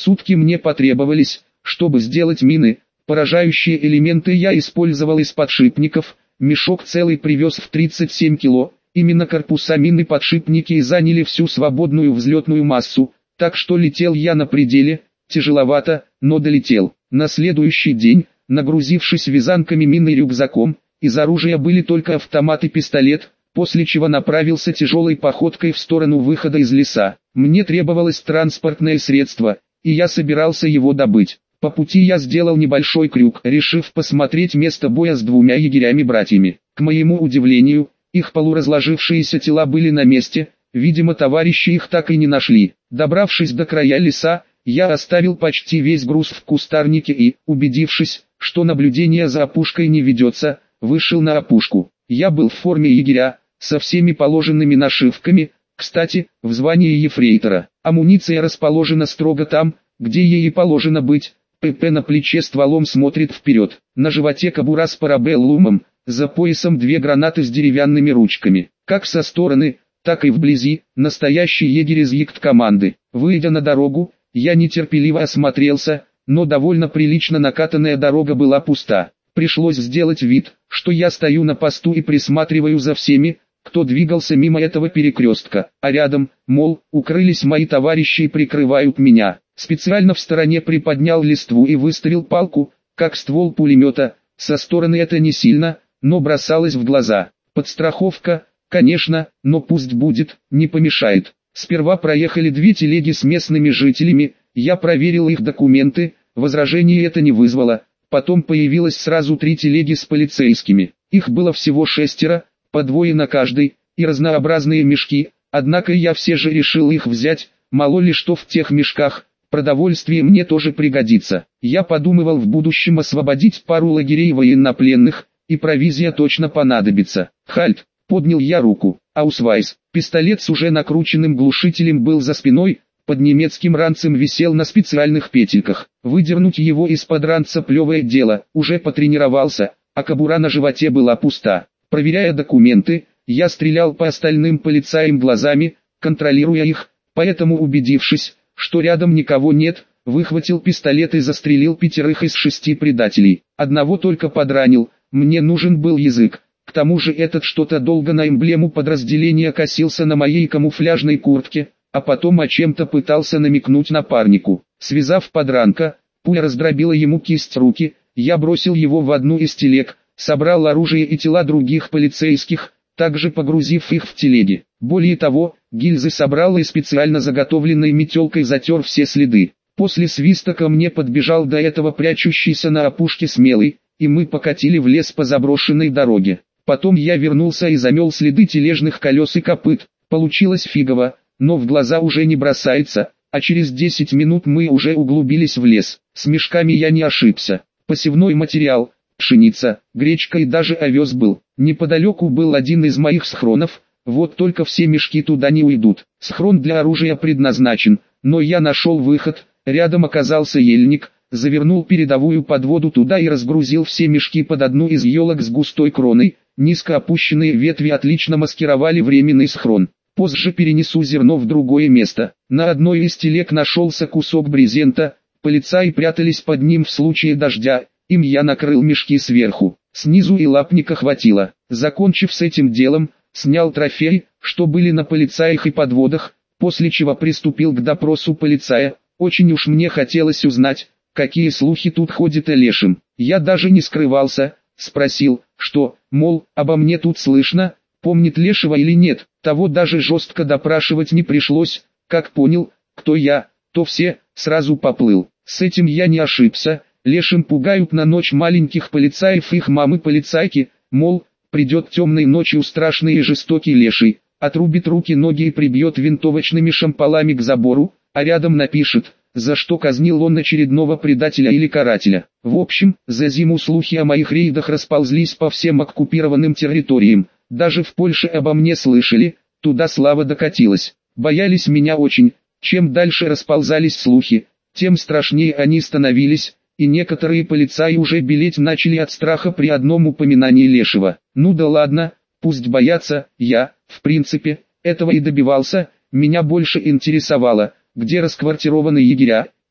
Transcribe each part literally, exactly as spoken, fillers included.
Сутки мне потребовались, чтобы сделать мины. Поражающие элементы я использовал из подшипников. Мешок целый привез в тридцать семь кило. Именно корпуса мин и подшипники и заняли всю свободную взлетную массу. Так что летел я на пределе. Тяжеловато, но долетел. На следующий день, нагрузившись вязанками мин и рюкзаком, из оружия были только автомат и пистолет, после чего направился тяжелой походкой в сторону выхода из леса. Мне требовалось транспортное средство, и я собирался его добыть. По пути я сделал небольшой крюк, решив посмотреть место боя с двумя егерями-братьями. К моему удивлению, их полуразложившиеся тела были на месте, видимо, товарищи их так и не нашли. Добравшись до края леса, я оставил почти весь груз в кустарнике и, убедившись, что наблюдение за опушкой не ведется, вышел на опушку. Я был в форме егеря, со всеми положенными нашивками, кстати, в звании ефрейтора. Амуниция расположена строго там, где ей и положено быть. ПП на плече стволом смотрит вперед. На животе кобура с парабеллумом, за поясом две гранаты с деревянными ручками. Как со стороны, так и вблизи, настоящий егерь из егт-команды. Выйдя на дорогу, я нетерпеливо осмотрелся, но довольно прилично накатанная дорога была пуста. Пришлось сделать вид, что я стою на посту и присматриваю за всеми, кто двигался мимо этого перекрестка, а рядом, мол, укрылись мои товарищи и прикрывают меня. Специально в стороне приподнял листву и выставил палку, как ствол пулемета. Со стороны это не сильно, но бросалось в глаза. Подстраховка, конечно, но пусть будет, не помешает. Сперва проехали две телеги с местными жителями, я проверил их документы, возражений это не вызвало. Потом появилось сразу три телеги с полицейскими. Их было всего шестеро, по двое на каждой, и разнообразные мешки, однако я все же решил их взять, мало ли что в тех мешках. Продовольствие мне тоже пригодится. Я подумывал в будущем освободить пару лагерей военнопленных, и провизия точно понадобится. Хальт, поднял я руку. Аусвайс, пистолет с уже накрученным глушителем был за спиной, под немецким ранцем висел на специальных петельках. Выдернуть его из-под ранца плевое дело, уже потренировался, а кобура на животе была пуста. Проверяя документы, я стрелял по остальным полицаям глазами, контролируя их, поэтому убедившись, что рядом никого нет, выхватил пистолет и застрелил пятерых из шести предателей. Одного только подранил, мне нужен был язык. К тому же этот что-то долго на эмблему подразделения косился на моей камуфляжной куртке, а потом о чем-то пытался намекнуть напарнику. Связав подранка, пуля раздробила ему кисть руки, я бросил его в одну из телег, собрал оружие и тела других полицейских, также погрузив их в телеги. Более того, гильзы собрал и специально заготовленной метелкой затер все следы. После свиста ко мне подбежал до этого прячущийся на опушке Смелый, и мы покатили в лес по заброшенной дороге. Потом я вернулся и замел следы тележных колес и копыт. Получилось фигово, но в глаза уже не бросается, а через десять минут мы уже углубились в лес. С мешками я не ошибся. Посевной материал, пшеница, гречка и даже овес был. Неподалеку был один из моих схронов, вот только все мешки туда не уйдут. Схрон для оружия предназначен, но я нашел выход, рядом оказался ельник, завернул передовую подводу туда и разгрузил все мешки под одну из елок с густой кроной. Низко опущенные ветви отлично маскировали временный схрон. Позже перенесу зерно в другое место. На одной из телег нашелся кусок брезента, полицаи прятались под ним в случае дождя, им я накрыл мешки сверху. Снизу и лапника хватило. Закончив с этим делом, снял трофеи, что были на полицаях и подводах, после чего приступил к допросу полицая. Очень уж мне хотелось узнать, какие слухи тут ходят о Лешем. Я даже не скрывался, спросил, что, мол, обо мне тут слышно, помнит Лешего или нет. Того даже жестко допрашивать не пришлось, как понял, кто я, то все, сразу поплыл. С этим я не ошибся. Лешим пугают на ночь маленьких полицаев их мамы-полицайки, мол, придет темной ночью страшный и жестокий леший, отрубит руки-ноги и прибьет винтовочными шампалами к забору, а рядом напишет, за что казнил он очередного предателя или карателя. В общем, за зиму слухи о моих рейдах расползлись по всем оккупированным территориям, даже в Польше обо мне слышали, туда слава докатилась. Боялись меня очень, чем дальше расползались слухи, тем страшнее они становились. И некоторые полицаи уже белеть начали от страха при одном упоминании Лешего. Ну да ладно, пусть боятся, я, в принципе, этого и добивался, меня больше интересовало, где расквартированы егеря,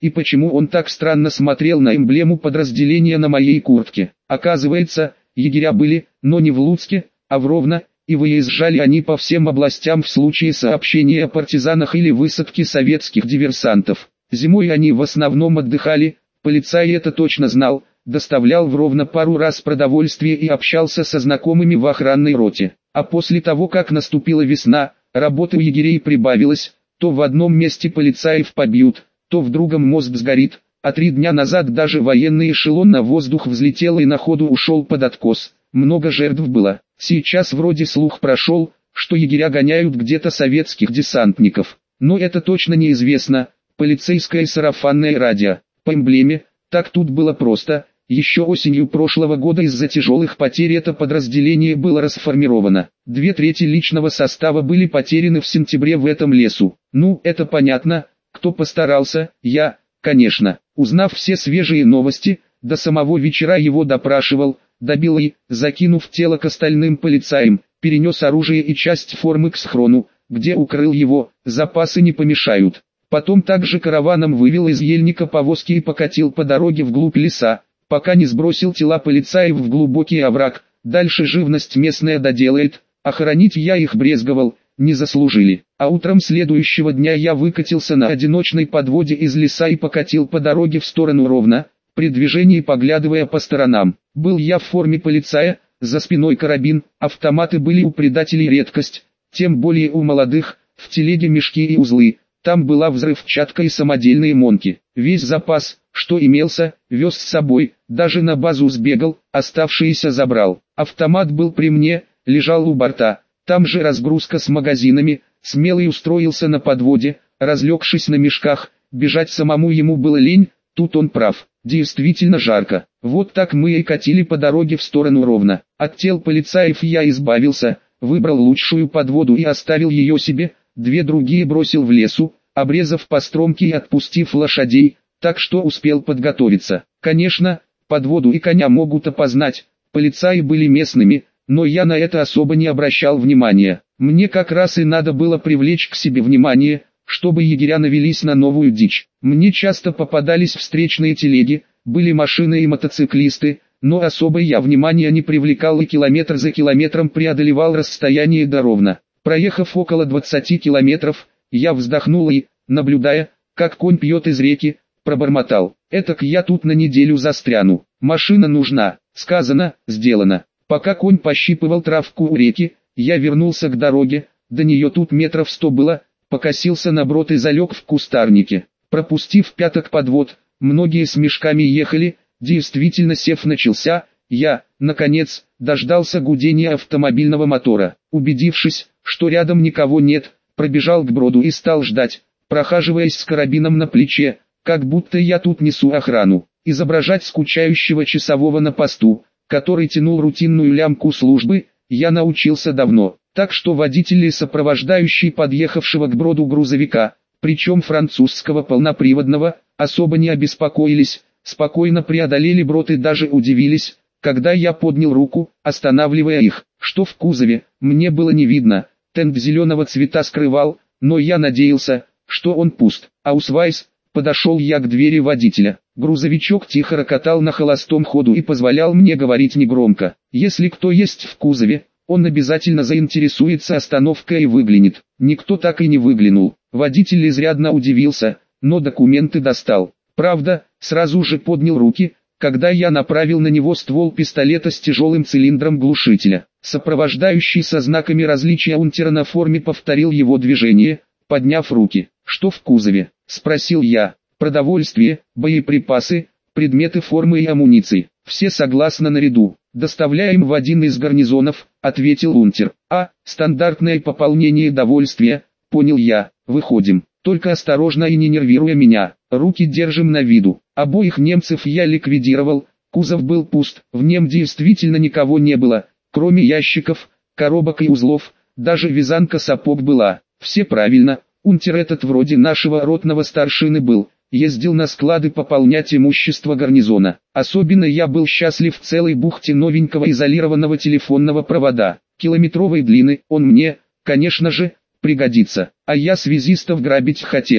и почему он так странно смотрел на эмблему подразделения на моей куртке. Оказывается, егеря были, но не в Луцке, а в Ровно, и выезжали они по всем областям в случае сообщения о партизанах или высадке советских диверсантов. Зимой они в основном отдыхали, полицай это точно знал, доставлял в Ровно пару раз продовольствие и общался со знакомыми в охранной роте. А после того, как наступила весна, работы у егерей прибавилось, то в одном месте полицаев побьют, то в другом мост сгорит, а три дня назад даже военный эшелон на воздух взлетел и на ходу ушел под откос. Много жертв было. Сейчас вроде слух прошел, что егеря гоняют где-то советских десантников. Но это точно неизвестно. Полицейское сарафанное радио. По эмблеме, так тут было просто. Еще осенью прошлого года из-за тяжелых потерь это подразделение было расформировано. Две трети личного состава были потеряны в сентябре в этом лесу. Ну, это понятно. Кто постарался? Я, конечно. Узнав все свежие новости, до самого вечера его допрашивал, добил и, закинув тело к остальным полицаям, перенес оружие и часть формы к схрону, где укрыл его, запасы не помешают. Потом также караваном вывел из ельника повозки и покатил по дороге вглубь леса, пока не сбросил тела полицаев в глубокий овраг. Дальше живность местная доделает, а хоронить я их брезговал, не заслужили. А утром следующего дня я выкатился на одиночной подводе из леса и покатил по дороге в сторону Ровно, при движении поглядывая по сторонам. Был я в форме полицая, за спиной карабин, автоматы были у предателей редкость, тем более у молодых, в телеге мешки и узлы, там была взрывчатка и самодельные монки. Весь запас, что имелся, вез с собой, даже на базу сбегал, оставшиеся забрал. Автомат был при мне, лежал у борта, там же разгрузка с магазинами, смелый устроился на подводе, разлегшись на мешках, бежать самому ему было лень, тут он прав. Действительно жарко. Вот так мы и катили по дороге в сторону Ровно. От тел полицаев я избавился, выбрал лучшую подводу и оставил ее себе, две другие бросил в лесу, обрезав постромки и отпустив лошадей, так что успел подготовиться. Конечно, подводу и коня могут опознать, полицаи были местными, но я на это особо не обращал внимания. Мне как раз и надо было привлечь к себе внимание, чтобы егеря навелись на новую дичь. Мне часто попадались встречные телеги, были машины и мотоциклисты, но особо я внимания не привлекал и километр за километром преодолевал расстояние до Ровно. Проехав около двадцати километров, я вздохнул и, наблюдая, как конь пьет из реки, пробормотал: «Этак я тут на неделю застряну. Машина нужна». Сказано, сделано. Пока конь пощипывал травку у реки, я вернулся к дороге, до нее тут метров сто было, покосился на брод и залег в кустарнике. Пропустив пяток подвод, многие с мешками ехали, действительно сев начался, я, наконец, дождался гудения автомобильного мотора. Убедившись, что рядом никого нет, пробежал к броду и стал ждать, прохаживаясь с карабином на плече, как будто я тут несу охрану. Изображать скучающего часового на посту, который тянул рутинную лямку службы, я научился давно. Так что водители, сопровождающие подъехавшего к броду грузовика, причем французского полноприводного, особо не обеспокоились, спокойно преодолели брод и даже удивились, когда я поднял руку, останавливая их. Что в кузове, мне было не видно, тент зеленого цвета скрывал, но я надеялся, что он пуст. Аусвайс, подошел я к двери водителя. Грузовичок тихо рокотал на холостом ходу и позволял мне говорить негромко. Если кто есть в кузове, он обязательно заинтересуется остановкой и выглянет. Никто так и не выглянул. Водитель изрядно удивился, но документы достал. Правда, сразу же поднял руки, когда я направил на него ствол пистолета с тяжелым цилиндром глушителя. Сопровождающий со знаками различия унтера на форме повторил его движение, подняв руки. «Что в кузове?» – спросил я. «Продовольствие, боеприпасы, предметы формы и амуниции. Все согласно наряду. Доставляем в один из гарнизонов», — ответил унтер. «А, стандартное пополнение довольствия», — понял я. «Выходим. Только осторожно и не нервируя меня. Руки держим на виду». Обоих немцев я ликвидировал. Кузов был пуст. В нем действительно никого не было, кроме ящиков, коробок и узлов. Даже вязанка сапог была. Все правильно. Унтер этот вроде нашего ротного старшины был. Ездил на склады пополнять имущество гарнизона. Особенно я был счастлив в целой бухте новенького изолированного телефонного провода. Километровой длины, он мне, конечно же, пригодится. А я связистов грабить хотел.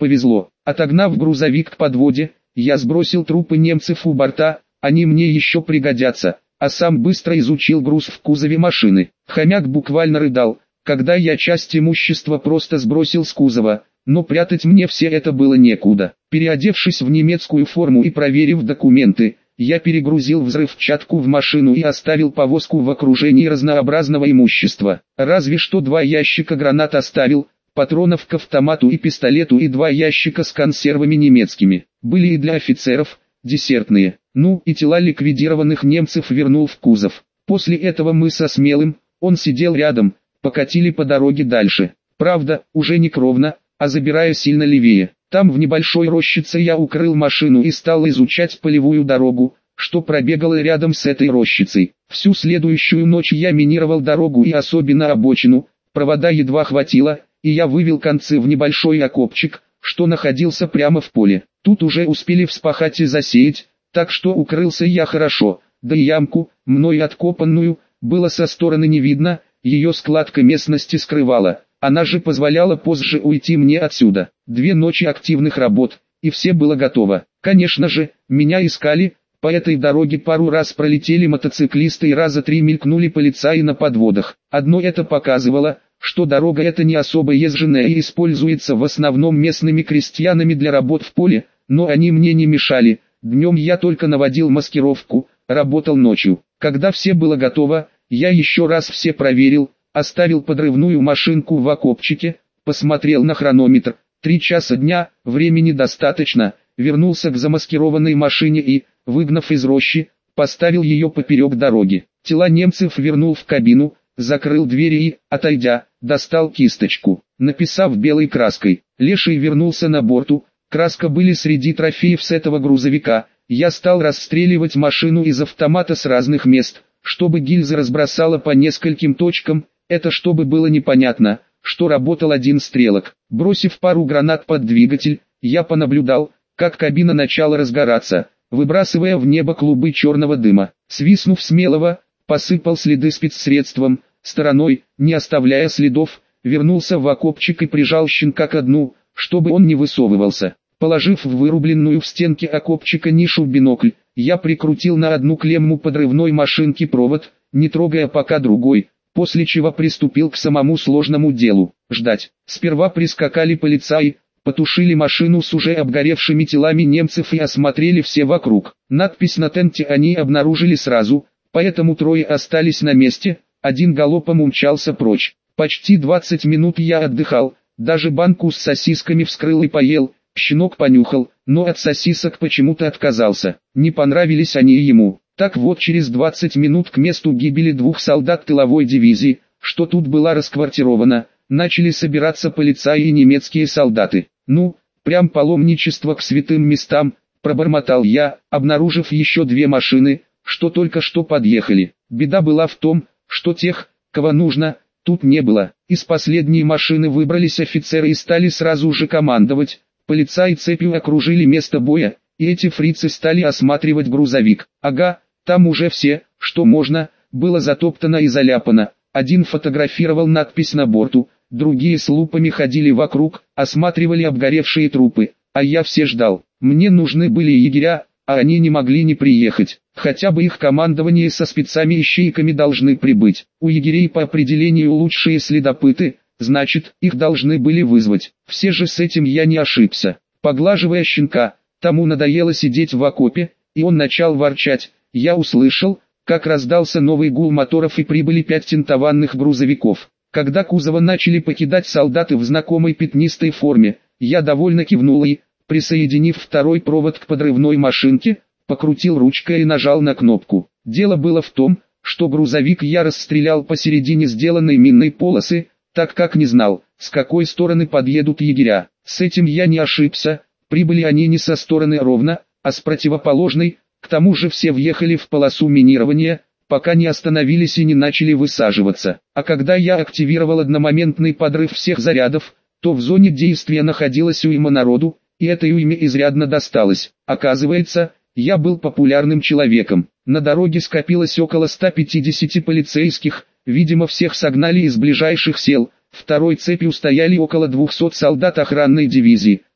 повезло. Отогнав грузовик к подводе, я сбросил трупы немцев у борта, они мне еще пригодятся, а сам быстро изучил груз в кузове машины. Хомяк буквально рыдал, когда я часть имущества просто сбросил с кузова, но прятать мне все это было некуда. Переодевшись в немецкую форму и проверив документы, я перегрузил взрывчатку в машину и оставил повозку в окружении разнообразного имущества. Разве что два ящика гранат оставил, патронов к автомату и пистолету и два ящика с консервами немецкими. Были и для офицеров, десертные. Ну и тела ликвидированных немцев вернул в кузов. После этого мы со Смелым, он сидел рядом, покатили по дороге дальше. Правда, уже не кровно, а забирая сильно левее. Там в небольшой рощице я укрыл машину и стал изучать полевую дорогу, что пробегала рядом с этой рощицей. Всю следующую ночь я минировал дорогу и особенно обочину, провода едва хватило, и я вывел концы в небольшой окопчик, что находился прямо в поле. Тут уже успели вспахать и засеять, так что укрылся я хорошо, да и ямку, мной откопанную, было со стороны не видно, ее складка местности скрывала. Она же позволяла позже уйти мне отсюда. Две ночи активных работ, и все было готово. Конечно же, меня искали, по этой дороге пару раз пролетели мотоциклисты и раза три мелькнули полицаи на подводах. Одно это показывало, что дорога эта не особо езженная и используется в основном местными крестьянами для работ в поле, но они мне не мешали. Днем я только наводил маскировку, работал ночью. Когда все было готово, я еще раз все проверил, оставил подрывную машинку в окопчике, посмотрел на хронометр, три часа дня, времени достаточно, вернулся к замаскированной машине и, выгнав из рощи, поставил ее поперек дороги. Тела немцев вернул в кабину, закрыл двери и, отойдя, достал кисточку, написав белой краской. Леший вернулся на борту, краска были среди трофеев с этого грузовика. Я стал расстреливать машину из автомата с разных мест, чтобы гильза разбросала по нескольким точкам. Это чтобы было непонятно, что работал один стрелок. Бросив пару гранат под двигатель, я понаблюдал, как кабина начала разгораться, выбрасывая в небо клубы черного дыма. Свистнув Смелого, посыпал следы спецсредством, стороной, не оставляя следов, вернулся в окопчик и прижал щенка ко дну, чтобы он не высовывался. Положив в вырубленную в стенке окопчика нишу в бинокль, я прикрутил на одну клемму подрывной машинки провод, не трогая пока другой, после чего приступил к самому сложному делу – ждать. Сперва прискакали полицаи, потушили машину с уже обгоревшими телами немцев и осмотрели все вокруг. Надпись на тенте они обнаружили сразу, поэтому трое остались на месте, один галопом умчался прочь. Почти двадцать минут я отдыхал, даже банку с сосисками вскрыл и поел, щенок понюхал, но от сосисок почему-то отказался, не понравились они ему. Так вот через двадцать минут к месту гибели двух солдат тыловой дивизии, что тут была расквартирована, начали собираться полицаи и немецкие солдаты. Ну, прям паломничество к святым местам, пробормотал я, обнаружив еще две машины, что только что подъехали. Беда была в том, что тех, кого нужно, тут не было. Из последней машины выбрались офицеры и стали сразу же командовать. Полицаи цепью окружили место боя, и эти фрицы стали осматривать грузовик. Ага, там уже все, что можно, было затоптано и заляпано. Один фотографировал надпись на борту, другие с лупами ходили вокруг, осматривали обгоревшие трупы, а я все ждал. Мне нужны были егеря, а они не могли не приехать. Хотя бы их командование со спецами-ищейками должны прибыть. У егерей по определению лучшие следопыты, значит, их должны были вызвать. Все же с этим я не ошибся. Поглаживая щенка, тому надоело сидеть в окопе, и он начал ворчать. Я услышал, как раздался новый гул моторов и прибыли пять тентованных грузовиков. Когда кузова начали покидать солдаты в знакомой пятнистой форме, я довольно кивнул и, присоединив второй провод к подрывной машинке, покрутил ручкой и нажал на кнопку. Дело было в том, что грузовик я расстрелял посередине сделанной минной полосы, так как не знал, с какой стороны подъедут егеря. С этим я не ошибся, прибыли они не со стороны ровно, а с противоположной. К тому же все въехали в полосу минирования, пока не остановились и не начали высаживаться. А когда я активировал одномоментный подрыв всех зарядов, то в зоне действия находилась уйма народу, и этой уйме изрядно досталось. Оказывается, я был популярным человеком. На дороге скопилось около ста пятидесяти полицейских, видимо всех согнали из ближайших сел. Второй цепью стояли около двухсот солдат охранной дивизии.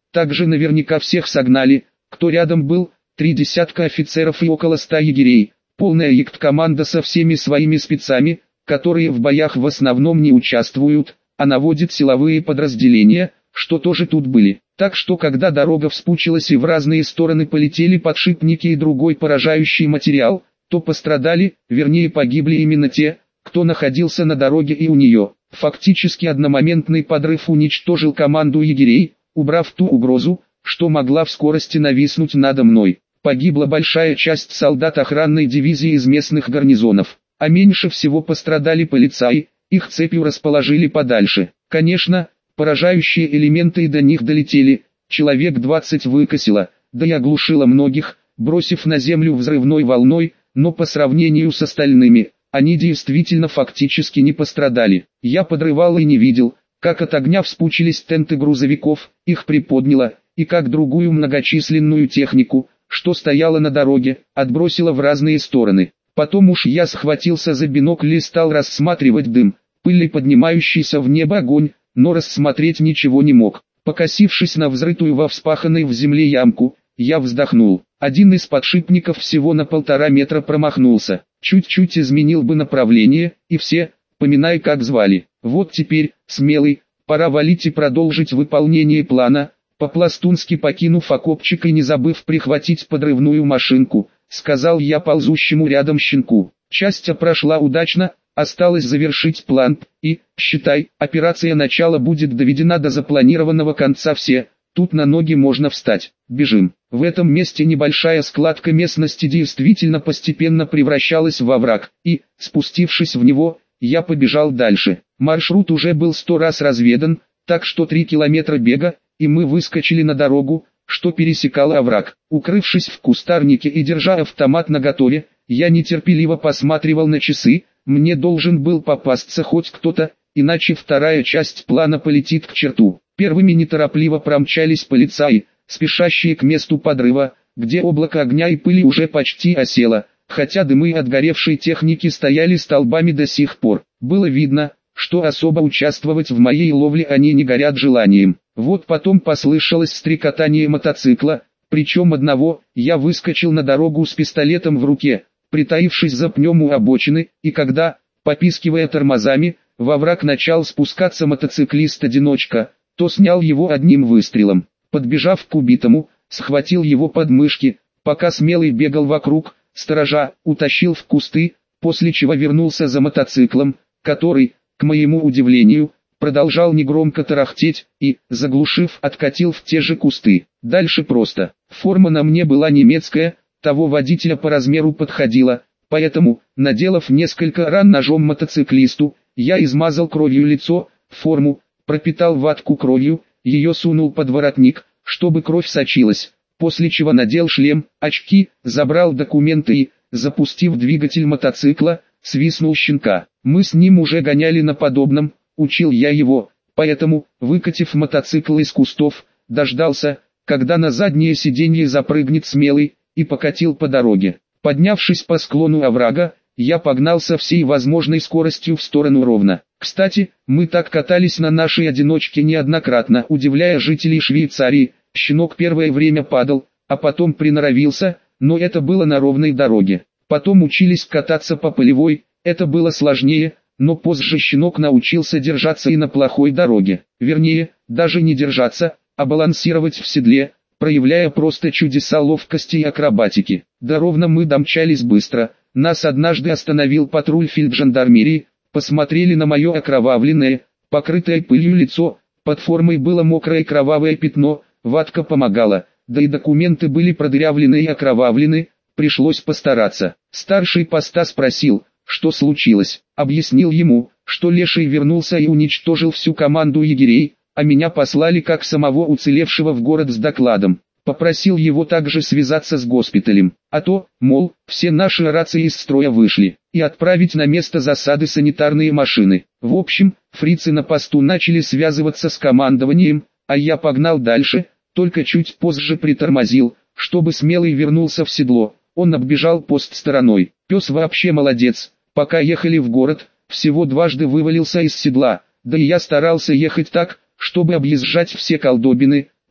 Также наверняка всех согнали, кто рядом был, три десятка офицеров и около ста егерей, полная ягд-команда со всеми своими спецами, которые в боях в основном не участвуют, а наводят силовые подразделения, что тоже тут были. Так что когда дорога вспучилась и в разные стороны полетели подшипники и другой поражающий материал, то пострадали, вернее погибли именно те, кто находился на дороге и у нее. Фактически одномоментный подрыв уничтожил команду егерей, убрав ту угрозу, что могла в скорости нависнуть надо мной. Погибла большая часть солдат охранной дивизии из местных гарнизонов, а меньше всего пострадали полицаи, их цепью расположили подальше. Конечно, поражающие элементы и до них долетели, человек двадцать выкосило, да и оглушило многих, бросив на землю взрывной волной, но по сравнению с остальными, они действительно фактически не пострадали. Я подрывал и не видел, как от огня вспучились тенты грузовиков, их приподняло, и как другую многочисленную технику, что стояла на дороге, отбросило в разные стороны. Потом уж я схватился за бинокль и стал рассматривать дым, пыль и поднимающийся в небо огонь, но рассмотреть ничего не мог. Покосившись на взрытую во вспаханной в земле ямку, я вздохнул. Один из подшипников всего на полтора метра промахнулся. Чуть-чуть изменил бы направление, и все, поминай как звали. Вот теперь, смелый, пора валить и продолжить выполнение плана, по-пластунски покинув окопчик и не забыв прихватить подрывную машинку, сказал я ползущему рядом щенку. Часть прошла удачно, осталось завершить план, и, считай, операция начала будет доведена до запланированного конца все. Тут на ноги можно встать. Бежим. В этом месте небольшая складка местности действительно постепенно превращалась во овраг, и, спустившись в него, я побежал дальше. Маршрут уже был сто раз разведан, так что три километра бега, и мы выскочили на дорогу, что пересекала овраг. Укрывшись в кустарнике и держа автомат наготове, я нетерпеливо посматривал на часы, мне должен был попасться хоть кто-то, иначе вторая часть плана полетит к черту. Первыми неторопливо промчались полицаи, спешащие к месту подрыва, где облако огня и пыли уже почти осело, хотя дымы от горевшей техники стояли столбами до сих пор. Было видно, что особо участвовать в моей ловле они не горят желанием. Вот потом послышалось стрекотание мотоцикла, причем одного. Я выскочил на дорогу с пистолетом в руке, притаившись за пнем у обочины, и когда, попискивая тормозами, во враг начал спускаться мотоциклист-одиночка, то снял его одним выстрелом. Подбежав к убитому, схватил его под мышки, пока смелый бегал вокруг, сторожа, утащил в кусты, после чего вернулся за мотоциклом, который, к моему удивлению, продолжал негромко тарахтеть, и, заглушив, откатил в те же кусты. Дальше просто. Форма на мне была немецкая, того водителя по размеру подходила, поэтому, наделав несколько ран ножом мотоциклисту, я измазал кровью лицо, форму, пропитал ватку кровью, ее сунул под воротник, чтобы кровь сочилась, после чего надел шлем, очки, забрал документы и, запустив двигатель мотоцикла, свистнул щенка. Мы с ним уже гоняли на подобном, учил я его, поэтому, выкатив мотоцикл из кустов, дождался, когда на заднее сиденье запрыгнет смелый, и покатил по дороге. Поднявшись по склону оврага, я погнал со всей возможной скоростью в сторону Ровно. Кстати, мы так катались на нашей одиночке неоднократно, удивляя жителей Швейцарии. Щенок первое время падал, а потом приноровился, но это было на ровной дороге. Потом учились кататься по полевой, это было сложнее, но позже щенок научился держаться и на плохой дороге. Вернее, даже не держаться, а балансировать в седле, проявляя просто чудеса ловкости и акробатики. До Ровно мы домчались быстро. Нас однажды остановил патруль фельджандармерии, посмотрели на мое окровавленное, покрытое пылью лицо, под формой было мокрое кровавое пятно, ватка помогала, да и документы были продырявлены и окровавлены, пришлось постараться. Старший поста спросил, что случилось, объяснил ему, что Леший вернулся и уничтожил всю команду егерей, а меня послали как самого уцелевшего в город с докладом. Попросил его также связаться с госпиталем, а то, мол, все наши рации из строя вышли, и отправить на место засады санитарные машины. В общем, фрицы на посту начали связываться с командованием, а я погнал дальше, только чуть позже притормозил, чтобы смелый вернулся в седло. Он оббежал пост стороной. Пес вообще молодец, пока ехали в город, всего дважды вывалился из седла, да и я старался ехать так, чтобы объезжать все колдобины,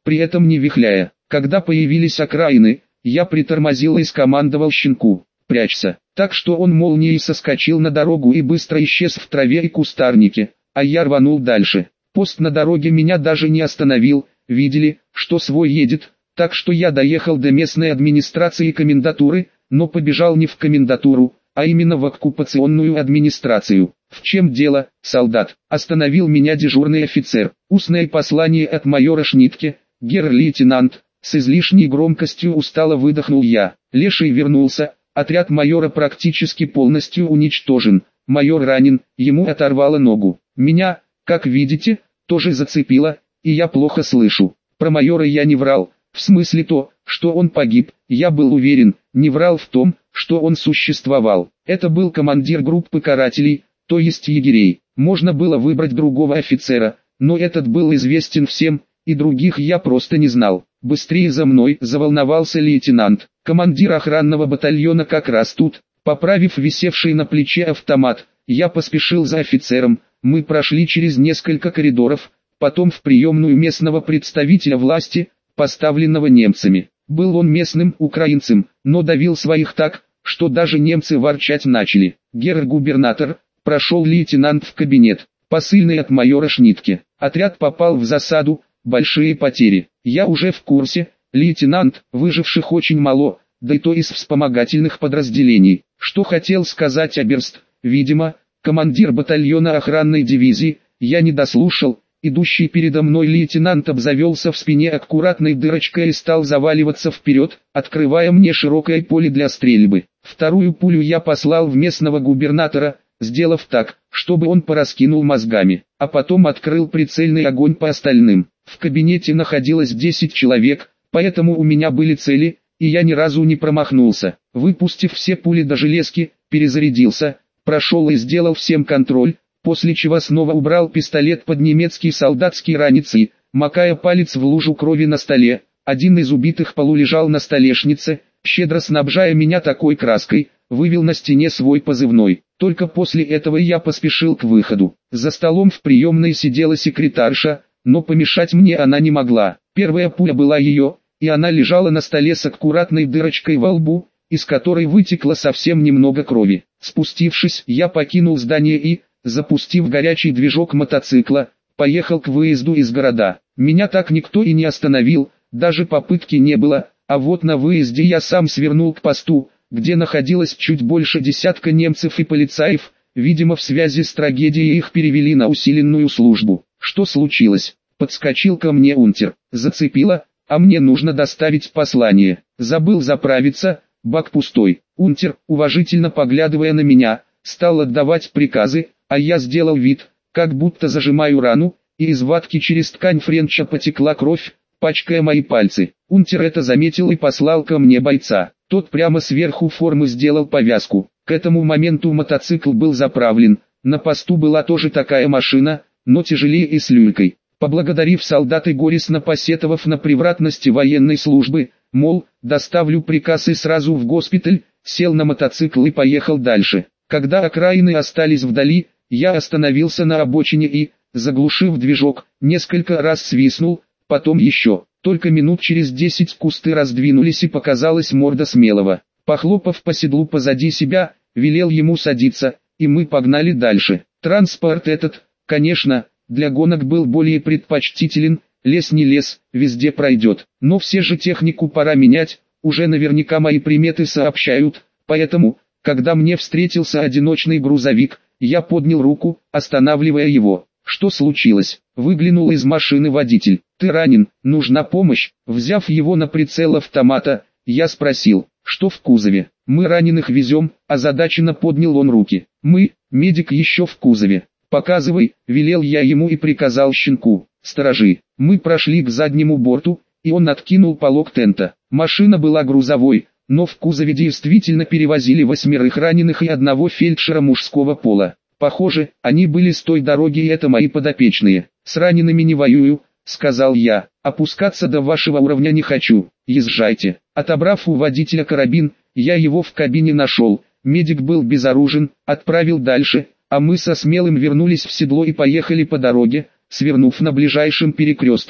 при этом не вихляя. Когда появились окраины, я притормозил и скомандовал щенку: «Прячься!» Так что он молнией соскочил на дорогу и быстро исчез в траве и кустарнике, а я рванул дальше. Пост на дороге меня даже не остановил, видели, что свой едет, так что я доехал до местной администрации и комендатуры, но побежал не в комендатуру, а именно в оккупационную администрацию. «В чем дело, солдат?» – остановил меня дежурный офицер. Устное послание от майора Шнитке: «Герр-лейтенант», с излишней громкостью устало выдохнул я. Леший вернулся, отряд майора практически полностью уничтожен, майор ранен, ему оторвало ногу. Меня, как видите, тоже зацепило, и я плохо слышу. Про майора я не врал, в смысле то, что он погиб, я был уверен, не врал в том, что он существовал. Это был командир группы карателей, то есть егерей. Можно было выбрать другого офицера, но этот был известен всем, и других я просто не знал. «Быстрее за мной!» – заволновался лейтенант. Командир охранного батальона как раз тут. Поправив висевший на плече автомат, я поспешил за офицером. Мы прошли через несколько коридоров, потом в приемную местного представителя власти, поставленного немцами. Был он местным украинцем, но давил своих так, что даже немцы ворчать начали. «Герр-губернатор», – прошел лейтенант в кабинет. «Посыльный от майора Шнитке. Отряд попал в засаду, большие потери». «Я уже в курсе, лейтенант, выживших очень мало, да и то из вспомогательных подразделений». Что хотел сказать оберст, видимо, командир батальона охранной дивизии, я не дослушал. Идущий передо мной лейтенант обзавелся в спине аккуратной дырочкой и стал заваливаться вперед, открывая мне широкое поле для стрельбы. Вторую пулю я послал в местного губернатора, сделав так, чтобы он пораскинул мозгами, а потом открыл прицельный огонь по остальным. В кабинете находилось десять человек, поэтому у меня были цели, и я ни разу не промахнулся. Выпустив все пули до железки, перезарядился, прошел и сделал всем контроль, после чего снова убрал пистолет под немецкий солдатский ранец и, макая палец в лужу крови на столе, один из убитых полулежал на столешнице, щедро снабжая меня такой краской, вывел на стене свой позывной. Только после этого я поспешил к выходу. За столом в приемной сидела секретарша, но помешать мне она не могла. Первая пуля была ее, и она лежала на столе с аккуратной дырочкой во лбу, из которой вытекло совсем немного крови. Спустившись, я покинул здание и, запустив горячий движок мотоцикла, поехал к выезду из города. Меня так никто и не остановил, даже попытки не было, а вот на выезде я сам свернул к посту, где находилось чуть больше десятка немцев и полицаев, видимо в связи с трагедией их перевели на усиленную службу. «Что случилось?» — подскочил ко мне унтер. «Зацепило, а мне нужно доставить послание. Забыл заправиться, бак пустой». Унтер, уважительно поглядывая на меня, стал отдавать приказы, а я сделал вид, как будто зажимаю рану, и из ватки через ткань френча потекла кровь, пачкая мои пальцы. Унтер это заметил и послал ко мне бойца. Тот прямо сверху формы сделал повязку. К этому моменту мотоцикл был заправлен, на посту была тоже такая машина, но тяжелее и с люлькой. Поблагодарив солдат и горестно посетовав на превратности военной службы, мол, доставлю приказ и сразу в госпиталь, сел на мотоцикл и поехал дальше. Когда окраины остались вдали, я остановился на обочине и, заглушив движок, несколько раз свистнул, потом еще. Только минут через десять кусты раздвинулись и показалась морда Смелого. Похлопав по седлу позади себя, велел ему садиться, и мы погнали дальше. Транспорт этот, конечно, для гонок был более предпочтителен, лес не лес, везде пройдет. Но все же технику пора менять, уже наверняка мои приметы сообщают, поэтому, когда мне встретился одиночный грузовик, я поднял руку, останавливая его. «Что случилось?» — выглянул из машины водитель. «Ты ранен, нужна помощь?» Взяв его на прицел автомата, я спросил, что в кузове. «Мы раненых везем», — озадаченно поднял он руки. «Мы, медик еще в кузове». «Показывай», — велел я ему и приказал щенку. «Сторожи». Мы прошли к заднему борту, и он откинул полог тента. Машина была грузовой, но в кузове действительно перевозили восьмерых раненых и одного фельдшера мужского пола. Похоже, они были с той дороги, и это мои подопечные. «С ранеными не воюю», — сказал я. «Опускаться до вашего уровня не хочу. Езжайте». Отобрав у водителя карабин, я его в кабине нашел. Медик был безоружен, отправил дальше, а мы со Смелым вернулись в седло и поехали по дороге, свернув на ближайшем перекрестке.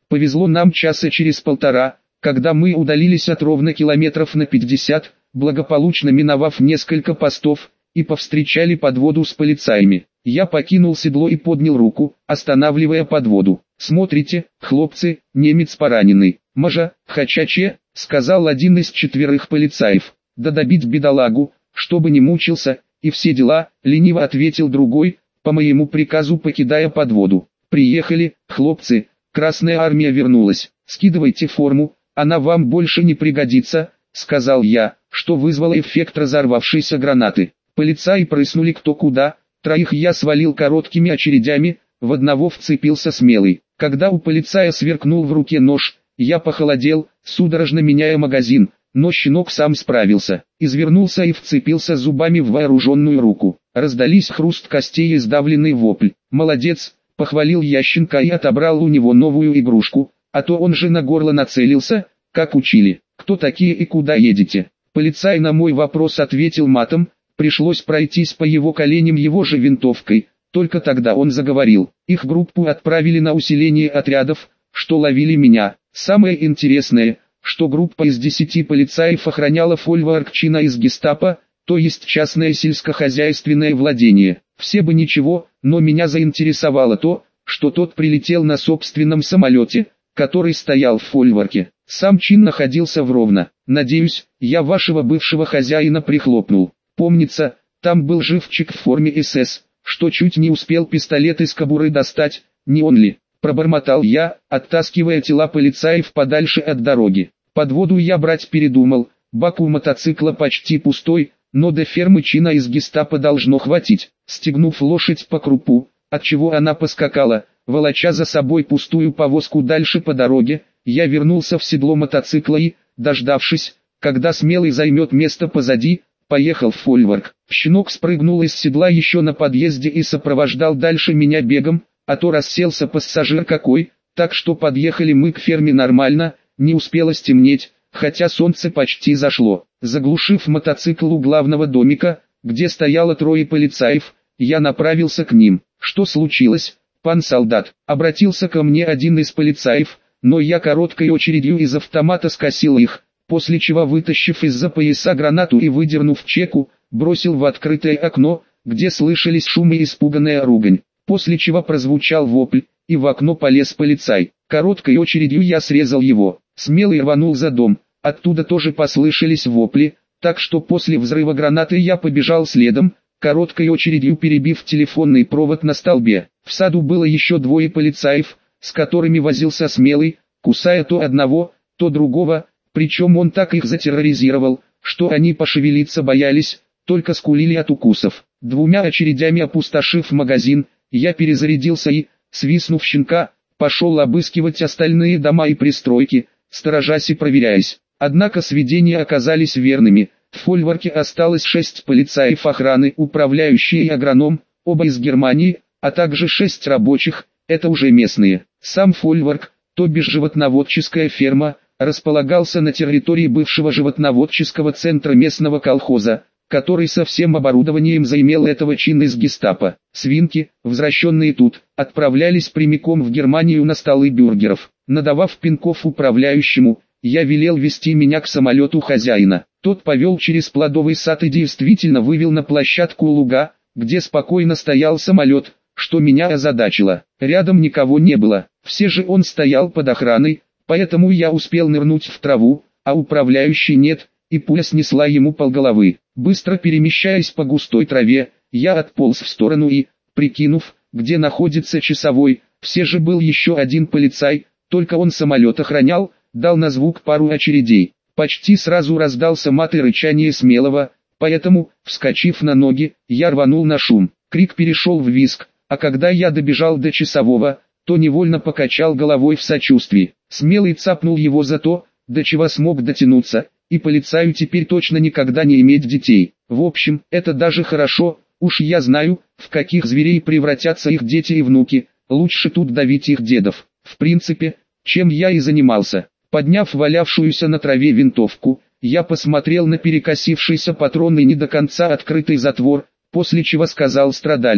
Повезло нам часа через полтора, когда мы удалились от ровно километров на пятьдесят, благополучно миновав несколько постов, и повстречали подводу с полицаями. Я покинул седло и поднял руку, останавливая подводу. «Смотрите, хлопцы, немец пораненный». «Мажа, хачаче», — сказал один из четверых полицаев. «Да добить бедолагу, чтобы не мучился, и все дела», — лениво ответил другой, по моему приказу покидая подводу. «Приехали, хлопцы, Красная Армия вернулась. Скидывайте форму, она вам больше не пригодится», — сказал я, что вызвало эффект разорвавшейся гранаты. Полицаи прыснули кто куда, троих я свалил короткими очередями, в одного вцепился Смелый. Когда у полицая сверкнул в руке нож, я похолодел, судорожно меняя магазин, но щенок сам справился, извернулся и вцепился зубами в вооруженную руку. Раздались хруст костей и сдавленный вопль. «Молодец», — похвалил я щенка и отобрал у него новую игрушку, а то он же на горло нацелился, как учили. «Кто такие и куда едете?» Полицай на мой вопрос ответил матом, пришлось пройтись по его коленям его же винтовкой. Только тогда он заговорил. Их группу отправили на усиление отрядов, что ловили меня. Самое интересное, что группа из десяти полицаев охраняла фольварк чина из гестапо, то есть частное сельскохозяйственное владение. Все бы ничего, но меня заинтересовало то, что тот прилетел на собственном самолете, который стоял в фольварке. Сам чин находился в Ровно. Надеюсь, я вашего бывшего хозяина прихлопнул. Помнится, там был живчик в форме эс эс, что чуть не успел пистолет из кобуры достать, не он ли? Пробормотал я, оттаскивая тела полицаев подальше от дороги. Подводу я брать передумал, бак у мотоцикла почти пустой, но до фермы чина из гестапо должно хватить. Стегнув лошадь по крупу, отчего она поскакала, волоча за собой пустую повозку дальше по дороге, я вернулся в седло мотоцикла и, дождавшись, когда Смелый займет место позади, поехал в фольварк. Щенок спрыгнул из седла еще на подъезде и сопровождал дальше меня бегом, а то расселся пассажир какой, так что подъехали мы к ферме нормально, не успело стемнеть, хотя солнце почти зашло. Заглушив мотоцикл у главного домика, где стояло трое полицаев, я направился к ним. «Что случилось, пан солдат?» Обратился ко мне один из полицаев, но я короткой очередью из автомата скосил их, после чего, вытащив из-за пояса гранату и выдернув чеку, бросил в открытое окно, где слышались шум и испуганная ругань, после чего прозвучал вопль, и в окно полез полицай. Короткой очередью я срезал его. Смелый рванул за дом, оттуда тоже послышались вопли, так что после взрыва гранаты я побежал следом, короткой очередью перебив телефонный провод на столбе. В саду было еще двое полицаев, с которыми возился Смелый, кусая то одного, то другого, причем он так их затерроризировал, что они пошевелиться боялись, только скулили от укусов. Двумя очередями опустошив магазин, я перезарядился и, свистнув щенка, пошел обыскивать остальные дома и пристройки, сторожась и проверяясь. Однако сведения оказались верными. В фольварке осталось шесть полицаев охраны, управляющие и агроном, оба из Германии, а также шесть рабочих, это уже местные. Сам фольварк, то бишь животноводческая ферма, располагался на территории бывшего животноводческого центра местного колхоза, который со всем оборудованием заимел этого чина из гестапо. Свинки, возвращенные тут, отправлялись прямиком в Германию на столы бюргеров. Надавав пинков управляющему, я велел вести меня к самолету хозяина. Тот повел через плодовый сад и действительно вывел на площадку луга, где спокойно стоял самолет, что меня озадачило. Рядом никого не было, все же он стоял под охраной, поэтому я успел нырнуть в траву, а управляющий нет, и пуля снесла ему полголовы. Быстро перемещаясь по густой траве, я отполз в сторону и, прикинув, где находится часовой, все же был еще один полицай, только он самолет охранял, дал на звук пару очередей. Почти сразу раздался мат и рычание Смелого, поэтому, вскочив на ноги, я рванул на шум. Крик перешел в визг, а когда я добежал до часового, то невольно покачал головой в сочувствии. Смелый цапнул его за то, до чего смог дотянуться, и полицаю теперь точно никогда не иметь детей. В общем, это даже хорошо, уж я знаю, в каких зверей превратятся их дети и внуки, лучше тут давить их дедов. В принципе, чем я и занимался. Подняв валявшуюся на траве винтовку, я посмотрел на перекосившийся патрон и не до конца открытый затвор, после чего сказал страдальцу: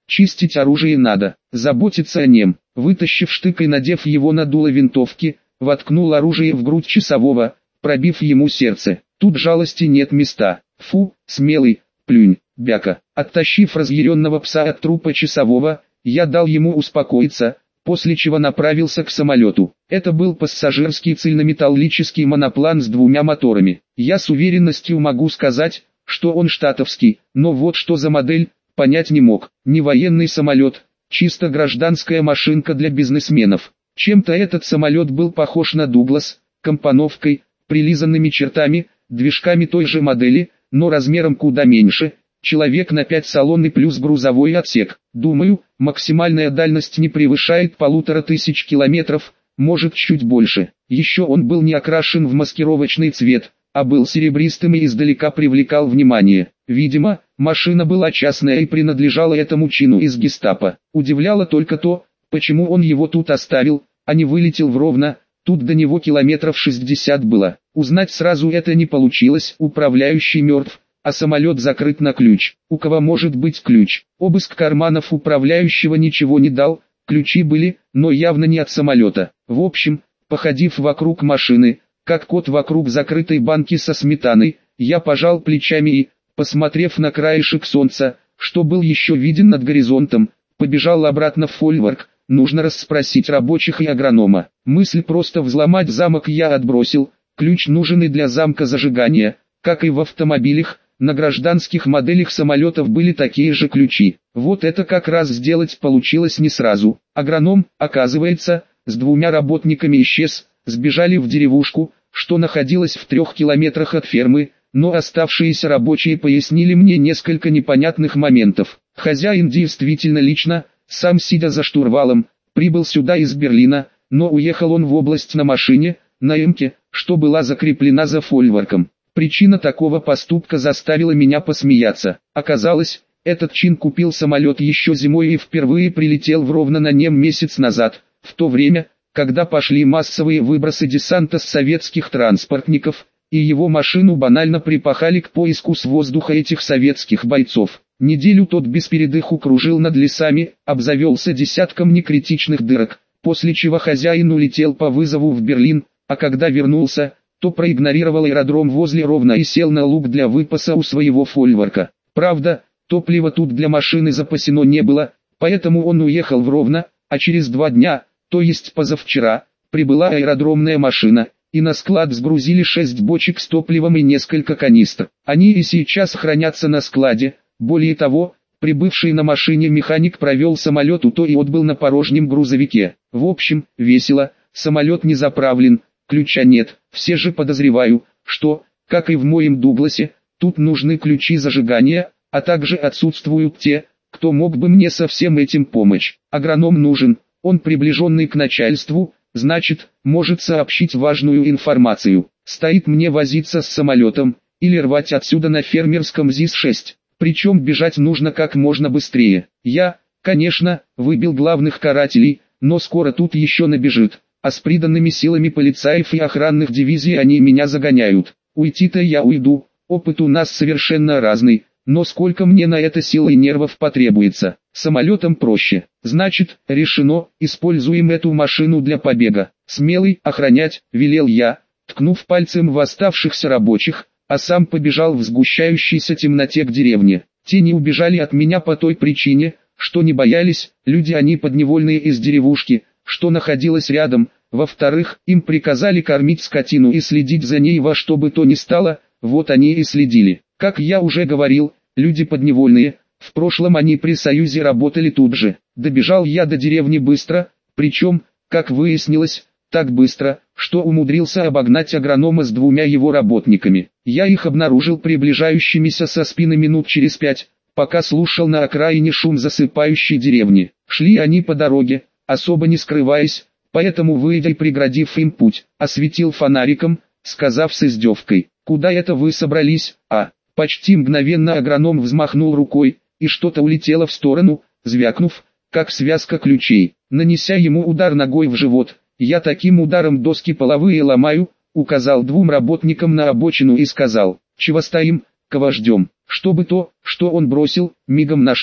чистить оружие надо, заботиться о нем. Вытащив штык и надев его на дуло винтовки, воткнул оружие в грудь часового, пробив ему сердце. Тут жалости нет места. Фу, смелый, плюнь, бяка. Оттащив разъяренного пса от трупа часового, я дал ему успокоиться, после чего направился к самолету. Это был пассажирский цельнометаллический моноплан с двумя моторами. Я с уверенностью могу сказать, что он штатовский, но вот что за модель, понять не мог. Не военный самолет, чисто гражданская машинка для бизнесменов. Чем-то этот самолет был похож на Дуглас, компоновкой, прилизанными чертами, движками той же модели, но размером куда меньше, человек на пять салон и плюс грузовой отсек. Думаю, максимальная дальность не превышает полутора тысяч километров, может чуть больше. Еще он был не окрашен в маскировочный цвет, а был серебристым и издалека привлекал внимание. Видимо, машина была частная и принадлежала этому чину из гестапо. Удивляло только то, почему он его тут оставил, а не вылетел в Ровно. Тут до него километров шестьдесят было. Узнать сразу это не получилось, управляющий мертв, а самолет закрыт на ключ. У кого может быть ключ? Обыск карманов управляющего ничего не дал, ключи были, но явно не от самолета. В общем, походив вокруг машины, как кот вокруг закрытой банки со сметаной, я пожал плечами и, посмотрев на краешек солнца, что был еще виден над горизонтом, побежал обратно в фольворк. Нужно расспросить рабочих и агронома. Мысль просто взломать замок я отбросил. Ключ нужен и для замка зажигания, как и в автомобилях. На гражданских моделях самолетов были такие же ключи. Вот это как раз сделать получилось не сразу. Агроном, оказывается, с двумя работниками исчез, сбежали в деревушку, что находилась в трех километрах от фермы, но оставшиеся рабочие пояснили мне несколько непонятных моментов. Хозяин действительно лично, сам сидя за штурвалом, прибыл сюда из Берлина, но уехал он в область на машине, на эмке, что была закреплена за фольворком. Причина такого поступка заставила меня посмеяться. Оказалось, этот чин купил самолет еще зимой и впервые прилетел в Ровно на нем месяц назад, в то время, когда пошли массовые выбросы десанта с советских транспортников, и его машину банально припахали к поиску с воздуха этих советских бойцов. Неделю тот без передыху кружил над лесами, обзавелся десятком некритичных дырок, после чего хозяин улетел по вызову в Берлин, а когда вернулся, то проигнорировал аэродром возле Ровно и сел на луг для выпаса у своего фольворка. Правда, топлива тут для машины запасено не было, поэтому он уехал в Ровно, а через два дня, то есть позавчера, прибыла аэродромная машина, и на склад сгрузили шесть бочек с топливом и несколько канистр. Они и сейчас хранятся на складе. Более того, прибывший на машине механик провел самолет УТО и отбыл на порожнем грузовике. В общем, весело, самолет не заправлен, ключа нет. Все же подозреваю, что, как и в моем Дугласе, тут нужны ключи зажигания, а также отсутствуют те, кто мог бы мне со всем этим помочь. Агроном нужен, он приближенный к начальству, значит, может сообщить важную информацию. Стоит мне возиться с самолетом, или рвать отсюда на фермерском ЗИС шесть. Причем бежать нужно как можно быстрее. Я, конечно, выбил главных карателей, но скоро тут еще набежит, а с приданными силами полицаев и охранных дивизий они меня загоняют. Уйти-то я уйду, опыт у нас совершенно разный, но сколько мне на это сил и нервов потребуется. Самолетом проще. Значит, решено, используем эту машину для побега. Смелый, охранять, велел я, ткнув пальцем в оставшихся рабочих, а сам побежал в сгущающейся темноте к деревне. Те не убежали от меня по той причине, что не боялись, люди они подневольные из деревушки, что находилась рядом. Во-вторых, им приказали кормить скотину и следить за ней во что бы то ни стало, вот они и следили. Как я уже говорил, люди подневольные, в прошлом они при Союзе работали тут же. Добежал я до деревни быстро, причем, как выяснилось, так быстро, что умудрился обогнать агронома с двумя его работниками. Я их обнаружил приближающимися со спины минут через пять, пока слушал на окраине шум засыпающей деревни. Шли они по дороге, особо не скрываясь, поэтому, выйдя и преградив им путь, осветил фонариком, сказав с издевкой: «Куда это вы собрались, а?» Почти мгновенно агроном взмахнул рукой, и что-то улетело в сторону, звякнув, как связка ключей. Нанеся ему удар ногой в живот, «Я таким ударом доски половые ломаю», указал двум работникам на обочину и сказал: «Чего стоим, кого ждем?» Чтобы то, что он бросил, мигом нашли.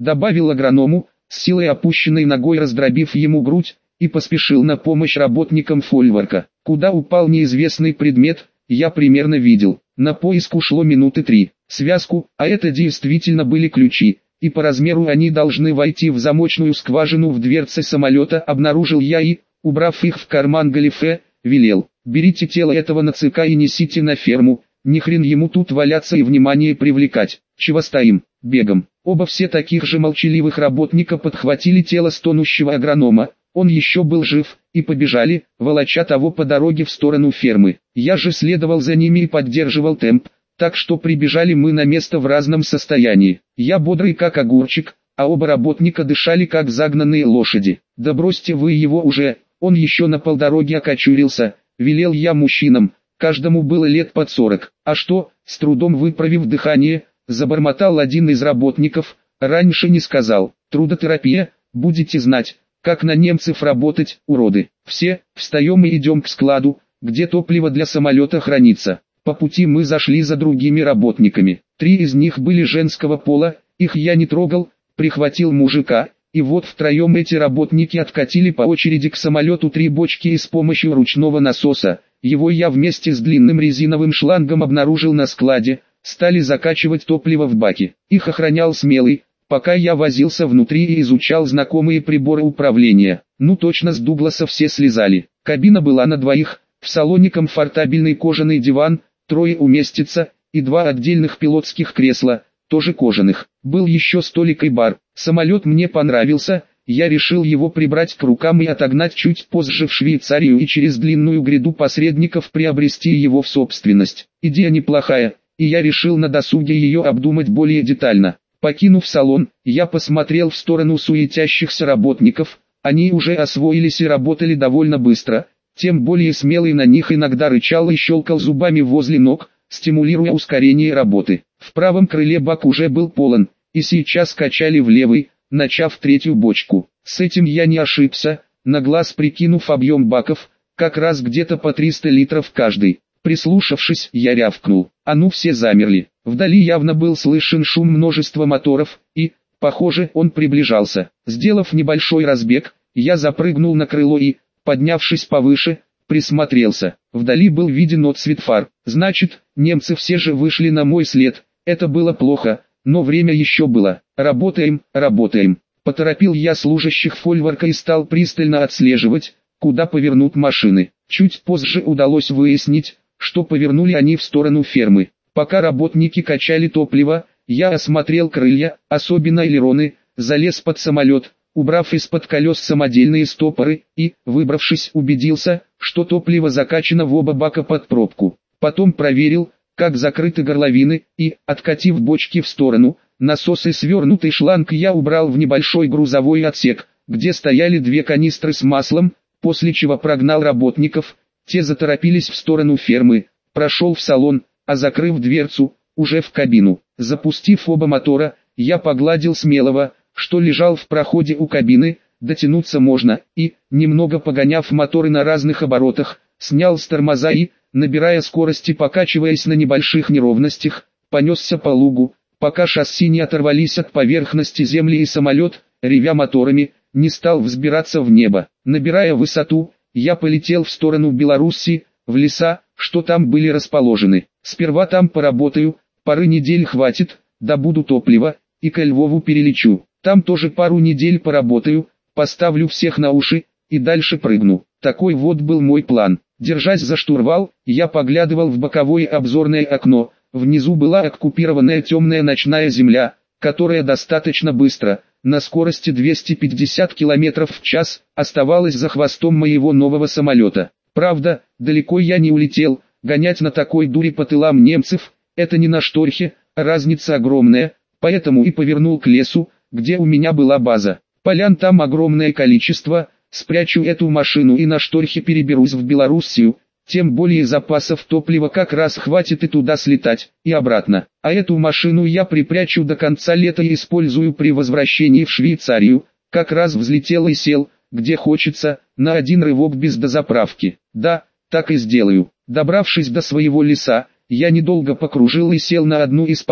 добавил агроному, с силой опущенной ногой раздробив ему грудь, и поспешил на помощь работникам фольворка. Куда упал неизвестный предмет, я примерно видел. На поиск ушло минуты три. Связку, а это действительно были ключи, и по размеру они должны войти в замочную скважину в дверце самолета, обнаружил я и, убрав их в карман галифе, велел: берите тело этого нацика и несите на ферму, ни хрен ему тут валяться и внимание привлекать. Чего стоим, бегом. Оба все таких же молчаливых работника подхватили тело стонущего агронома, он еще был жив, и побежали, волоча того по дороге в сторону фермы. Я же следовал за ними и поддерживал темп, так что прибежали мы на место в разном состоянии. Я бодрый как огурчик, а оба работника дышали как загнанные лошади. Да бросьте вы его уже, он еще на полдороги окочурился, велел я мужчинам, каждому было лет под сорок. А что, с трудом выправив дыхание, забормотал один из работников, раньше не сказал. Трудотерапия, будете знать, как на немцев работать, уроды. Все, встаем и идем к складу, где топливо для самолета хранится. По пути мы зашли за другими работниками. Три из них были женского пола, их я не трогал, прихватил мужика, и вот втроем эти работники откатили по очереди к самолету три бочки и с помощью ручного насоса, его я вместе с длинным резиновым шлангом обнаружил на складе, стали закачивать топливо в баки. Их охранял Смелый, пока я возился внутри и изучал знакомые приборы управления. Ну точно, с Дугласа все слезали. Кабина была на двоих, в салоне комфортабельный кожаный диван, трое уместится, и два отдельных пилотских кресла, тоже кожаных. Был еще столик и бар. Самолет мне понравился, я решил его прибрать к рукам и отогнать чуть позже в Швейцарию и через длинную гряду посредников приобрести его в собственность. Идея неплохая, и я решил на досуге ее обдумать более детально. Покинув салон, я посмотрел в сторону суетящихся работников, они уже освоились и работали довольно быстро, тем более Смелый на них иногда рычал и щелкал зубами возле ног, стимулируя ускорение работы. В правом крыле бак уже был полон, и сейчас качали в левый, начав третью бочку. С этим я не ошибся, на глаз прикинув объем баков, как раз где-то по триста литров каждый. Прислушавшись, я рявкнул. А ну все замерли. Вдали явно был слышен шум множества моторов, и, похоже, он приближался. Сделав небольшой разбег, я запрыгнул на крыло и, поднявшись повыше, присмотрелся. Вдали был виден отсвет фар. Значит, немцы все же вышли на мой след. Это было плохо, но время еще было. Работаем, работаем. Поторопил я служащих фольворка и стал пристально отслеживать, куда повернут машины. Чуть позже удалось выяснить, что повернули они в сторону фермы. Пока работники качали топливо, я осмотрел крылья, особенно элероны, залез под самолет, убрав из-под колес самодельные стопоры, и, выбравшись, убедился, что топливо закачано в оба бака под пробку. Потом проверил, как закрыты горловины, и, откатив бочки в сторону, насос и свернутый шланг я убрал в небольшой грузовой отсек, где стояли две канистры с маслом, после чего прогнал работников. Те заторопились в сторону фермы, прошел в салон, а закрыв дверцу, уже в кабину. Запустив оба мотора, я погладил Смелого, что лежал в проходе у кабины, дотянуться можно, и, немного погоняв моторы на разных оборотах, снял с тормоза и, набирая скорости, покачиваясь на небольших неровностях, понесся по лугу, пока шасси не оторвались от поверхности земли и самолет, ревя моторами, не стал взбираться в небо. Набирая высоту, я полетел в сторону Белоруссии, в леса, что там были расположены. Сперва там поработаю, пары недель хватит, добуду топливо, и ко Львову перелечу. Там тоже пару недель поработаю, поставлю всех на уши, и дальше прыгну. Такой вот был мой план. Держась за штурвал, я поглядывал в боковое обзорное окно. Внизу была оккупированная темная ночная земля, которая достаточно быстро, на скорости двести пятьдесят километров в час, оставалась за хвостом моего нового самолета. Правда, далеко я не улетел, гонять на такой дуре по тылам немцев, это не на шторхе, разница огромная, поэтому и повернул к лесу, где у меня была база. Полян там огромное количество, спрячу эту машину и на шторхе переберусь в Белоруссию, тем более запасов топлива как раз хватит и туда слетать, и обратно. А эту машину я припрячу до конца лета и использую при возвращении в Швейцарию, как раз взлетел и сел, где хочется, на один рывок без дозаправки. Да, так и сделаю. Добравшись до своего леса, я недолго покружил и сел на одну из полян,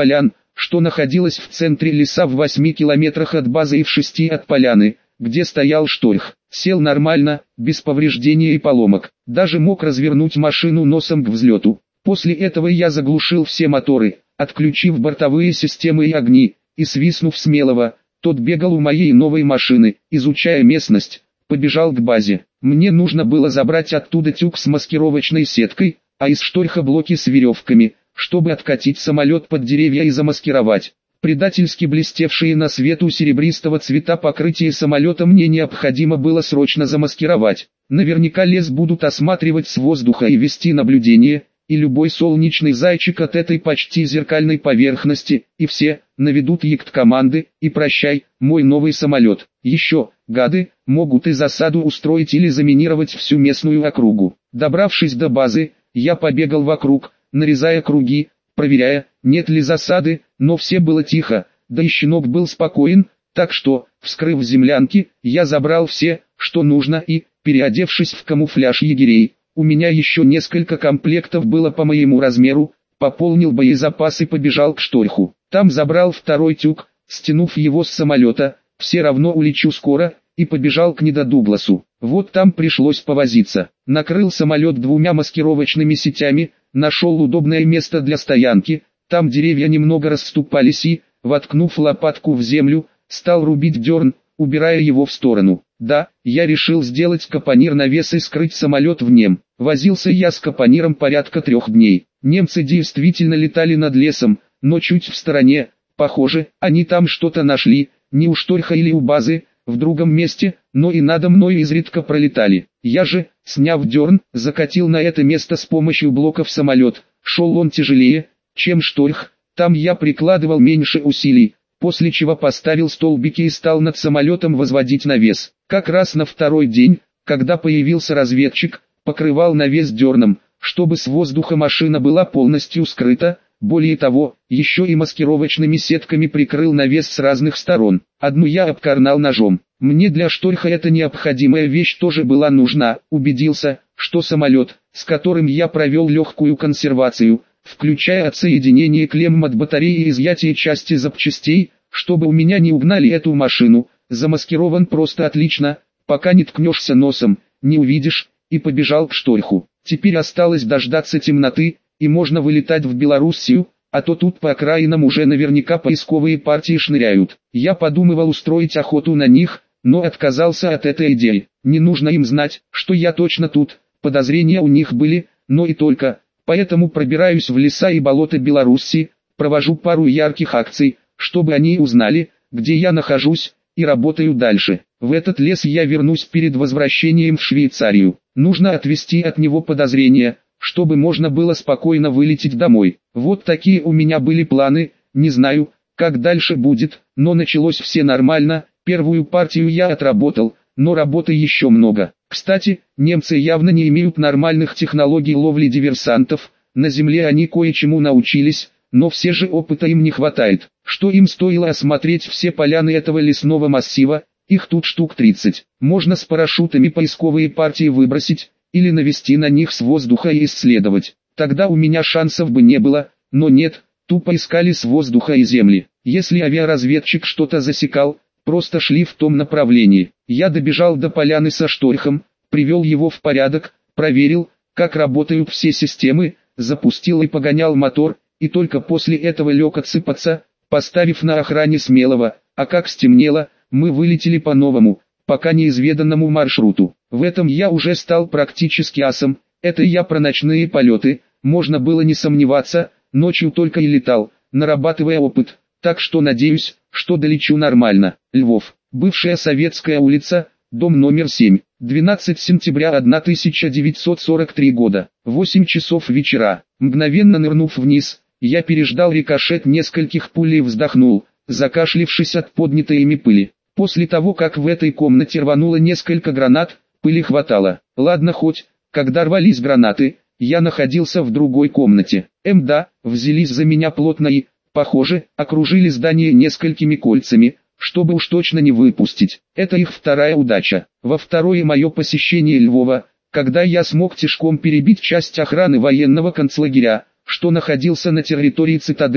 что находилась в центре леса в восьми километрах от базы и в шести от поляны, где стоял Шторх. Сел нормально, без повреждений и поломок, даже мог развернуть машину носом к взлету. После этого я заглушил все моторы, отключив бортовые системы и огни, и свистнув Смелого, тот бегал у моей новой машины, изучая местность, побежал к базе. Мне нужно было забрать оттуда тюк с маскировочной сеткой, а из Шторха блоки с веревками, чтобы откатить самолет под деревья и замаскировать. Предательски блестевшие на свету серебристого цвета покрытие самолета мне необходимо было срочно замаскировать. Наверняка лес будут осматривать с воздуха и вести наблюдение, и любой солнечный зайчик от этой почти зеркальной поверхности, и все, наведут яхт команды, и прощай, мой новый самолет. Еще, гады, могут и засаду устроить или заминировать всю местную округу. Добравшись до базы, я побегал вокруг, нарезая круги, проверяя, нет ли засады, но все было тихо, да и щенок был спокоен, так что, вскрыв землянки, я забрал все, что нужно и, переодевшись в камуфляж егерей, у меня еще несколько комплектов было по моему размеру, пополнил боезапас и побежал к Шторху. Там забрал второй тюк, стянув его с самолета, все равно улечу скоро, и побежал к Недо Дугласу. Вот там пришлось повозиться. Накрыл самолет двумя маскировочными сетями, нашел удобное место для стоянки, там деревья немного расступались и, воткнув лопатку в землю, стал рубить дерн, убирая его в сторону. Да, я решил сделать капонир навес и скрыть самолет в нем. Возился я с капониром порядка трех дней. Немцы действительно летали над лесом, но чуть в стороне. Похоже, они там что-то нашли, не у Шторха или у базы, в другом месте, но и надо мной изредка пролетали. Я же, сняв дерн, закатил на это место с помощью блоков самолет. Шел он тяжелее, чем Шторх, там я прикладывал меньше усилий, после чего поставил столбики и стал над самолетом возводить навес. Как раз на второй день, когда появился разведчик, покрывал навес дерном, чтобы с воздуха машина была полностью скрыта. Более того, еще и маскировочными сетками прикрыл навес с разных сторон. Одну я обкорнал ножом. Мне для Шторха эта необходимая вещь тоже была нужна. Убедился, что самолет, с которым я провел легкую консервацию, включая отсоединение клемм от батареи и изъятие части запчастей, чтобы у меня не угнали эту машину, замаскирован просто отлично, пока не ткнешься носом, не увидишь, и побежал к Шторху. Теперь осталось дождаться темноты, и можно вылетать в Белоруссию, а то тут по окраинам уже наверняка поисковые партии шныряют. Я подумывал устроить охоту на них, но отказался от этой идеи. Не нужно им знать, что я точно тут, подозрения у них были, но и только. Поэтому пробираюсь в леса и болота Белоруссии, провожу пару ярких акций, чтобы они узнали, где я нахожусь, и работаю дальше. В этот лес я вернусь перед возвращением в Швейцарию. Нужно отвести от него подозрения, чтобы можно было спокойно вылететь домой. Вот такие у меня были планы, не знаю, как дальше будет, но началось все нормально, первую партию я отработал, но работы еще много. Кстати, немцы явно не имеют нормальных технологий ловли диверсантов, на земле они кое-чему научились, но все же опыта им не хватает. Что им стоило осмотреть все поляны этого лесного массива, их тут штук тридцать. Можно с парашютами поисковые партии выбросить, или навести на них с воздуха и исследовать. Тогда у меня шансов бы не было, но нет, тупо искали с воздуха и земли. Если авиаразведчик что-то засекал, просто шли в том направлении. Я добежал до поляны со Шторхом, привел его в порядок, проверил, как работают все системы, запустил и погонял мотор, и только после этого лег отсыпаться, поставив на охране Смелого, а как стемнело, мы вылетели по новому, пока неизведанному маршруту. В этом я уже стал практически асом, это я про ночные полеты, можно было не сомневаться, ночью только и летал, нарабатывая опыт, так что надеюсь, что долечу нормально. Львов, бывшая Советская улица, дом номер семь, двенадцатое сентября тысяча девятьсот сорок третьего года, восемь часов вечера. Мгновенно нырнув вниз, я переждал рикошет нескольких пуль и вздохнул, закашлившись от поднятой ими пыли. После того, как в этой комнате рвануло несколько гранат, пыли хватало. Ладно хоть, когда рвались гранаты, я находился в другой комнате. МДА, взялись за меня плотно и, похоже, окружили здание несколькими кольцами, чтобы уж точно не выпустить. Это их вторая удача. Во второе мое посещение Львова, когда я смог тишком перебить часть охраны военного концлагеря, что находился на территории цитадели,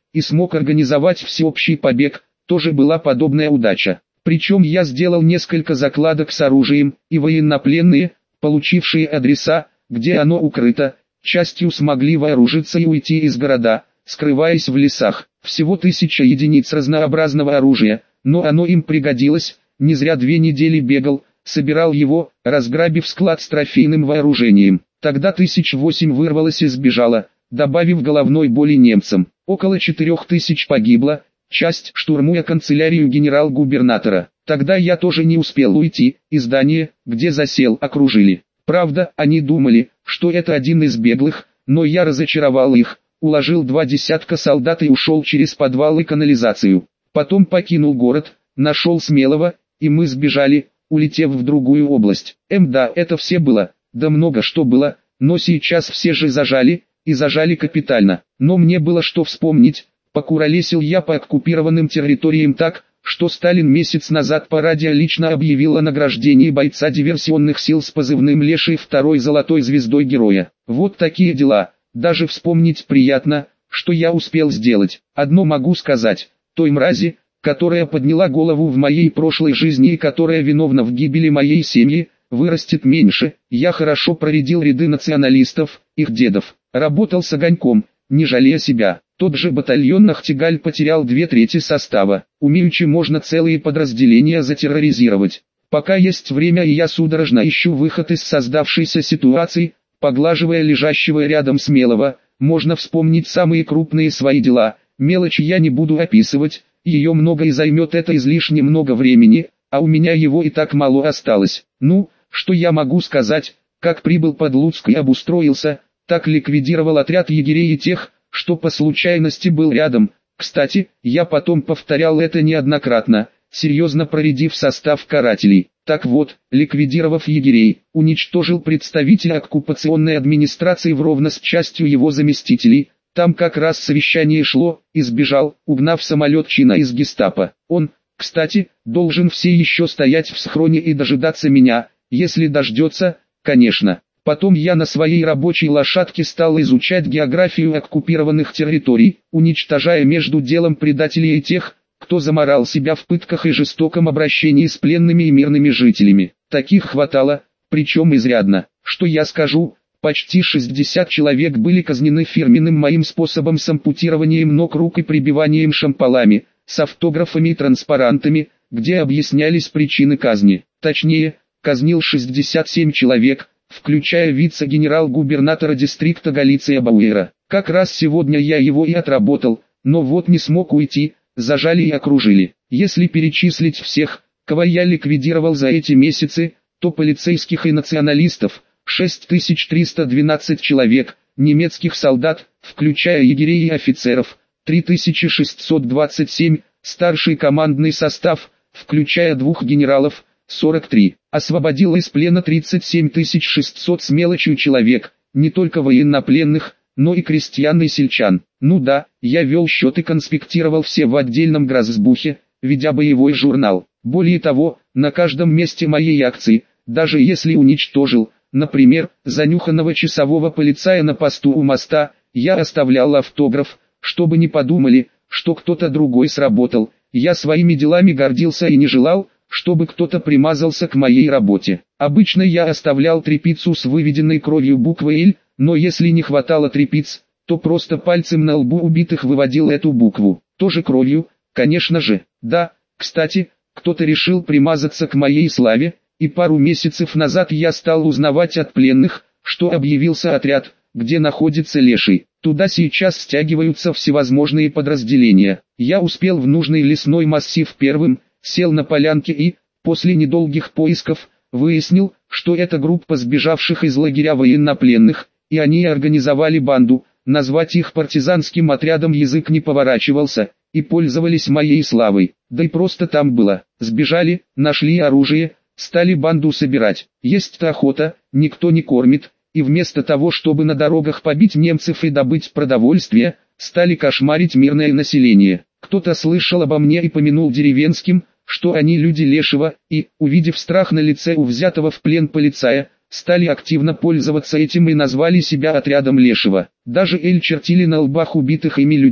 и смог организовать всеобщий побег, тоже была подобная удача. Причем я сделал несколько закладок с оружием, и военнопленные, получившие адреса, где оно укрыто, частью смогли вооружиться и уйти из города, скрываясь в лесах. Всего тысяча единиц разнообразного оружия, но оно им пригодилось, не зря две недели бегал, собирал его, разграбив склад с трофейным вооружением. Тогда тысяч восемь вырвалось и сбежало, добавив головной боли немцам. Около четырех тысяч погибло, часть штурмуя канцелярию генерал-губернатора. Тогда я тоже не успел уйти, и здание, где засел, окружили. Правда, они думали, что это один из беглых, но я разочаровал их, уложил два десятка солдат и ушел через подвал и канализацию. Потом покинул город, нашел Смелого, и мы сбежали, улетев в другую область. Эм да, это все было, да много что было, но сейчас все же зажали, и зажали капитально. Но мне было что вспомнить, покуролесил я по оккупированным территориям так, что Сталин месяц назад по радио лично объявил о награждении бойца диверсионных сил с позывным «Леший» второй золотой звездой героя. Вот такие дела, даже вспомнить приятно, что я успел сделать. Одно могу сказать, той мрази, которая подняла голову в моей прошлой жизни и которая виновна в гибели моей семьи, вырастет меньше. Я хорошо проредил ряды националистов, их дедов, работал с огоньком, не жалея себя. Тот же батальон Нахтигаль потерял две трети состава. Умеючи можно целые подразделения затерроризировать. Пока есть время, и я судорожно ищу выход из создавшейся ситуации, поглаживая лежащего рядом Смелого, можно вспомнить самые крупные свои дела. Мелочи я не буду описывать, ее много и займет это излишне много времени, а у меня его и так мало осталось. Ну, что я могу сказать, как прибыл под Луцк и обустроился, так ликвидировал отряд егерей и тех, что по случайности был рядом. Кстати, я потом повторял это неоднократно, серьезно проредив состав карателей. Так вот, ликвидировав егерей, уничтожил представителя оккупационной администрации вровно с частью его заместителей. Там как раз совещание шло, и сбежал, угнав самолет чина из гестапо. Он, кстати, должен все еще стоять в схроне и дожидаться меня, если дождется, конечно. Потом я на своей рабочей лошадке стал изучать географию оккупированных территорий, уничтожая между делом предателей и тех, кто заморал себя в пытках и жестоком обращении с пленными и мирными жителями. Таких хватало, причем изрядно. Что я скажу, почти шестьдесят человек были казнены фирменным моим способом с ампутированием ног рук и прибиванием шампалами, с автографами и транспарантами, где объяснялись причины казни. Точнее, казнил шестьдесят семь человек, включая вице-генерал-губернатора дистрикта Галиция Бауэра. Как раз сегодня я его и отработал, но вот не смог уйти, зажали и окружили. Если перечислить всех, кого я ликвидировал за эти месяцы, то полицейских и националистов – шесть тысяч триста двенадцать человек, немецких солдат, включая егерей и офицеров – три тысячи шестьсот двадцать семь, старший командный состав, включая двух генералов – сорок три. Освободил из плена тридцать семь тысяч шестьсот с мелочью человек, не только военнопленных, но и крестьян и сельчан. Ну да, я вел счет и конспектировал все в отдельном грозбухе, ведя боевой журнал. Более того, на каждом месте моей акции, даже если уничтожил, например, занюханного часового полицая на посту у моста, я оставлял автограф, чтобы не подумали, что кто-то другой сработал. Я своими делами гордился и не желал, чтобы кто-то примазался к моей работе. Обычно я оставлял тряпицу с выведенной кровью буквой «Л», но если не хватало тряпиц, то просто пальцем на лбу убитых выводил эту букву. Тоже кровью, конечно же. Да, кстати, кто-то решил примазаться к моей славе, и пару месяцев назад я стал узнавать от пленных, что объявился отряд, где находится Леший. Туда сейчас стягиваются всевозможные подразделения. Я успел в нужный лесной массив первым, сел на полянке и, после недолгих поисков, выяснил, что это группа сбежавших из лагеря военнопленных, и они организовали банду. Назвать их партизанским отрядом язык не поворачивался, и пользовались моей славой. Да и просто там было. Сбежали, нашли оружие, стали банду собирать. Есть-то охота, никто не кормит, и вместо того, чтобы на дорогах побить немцев и добыть продовольствие, стали кошмарить мирное население. Кто-то слышал обо мне и помянул деревенским, что они люди Лешего, и, увидев страх на лице у взятого в плен полицая, стали активно пользоваться этим и назвали себя отрядом Лешего. Даже Эль чертили на лбах убитых ими людей.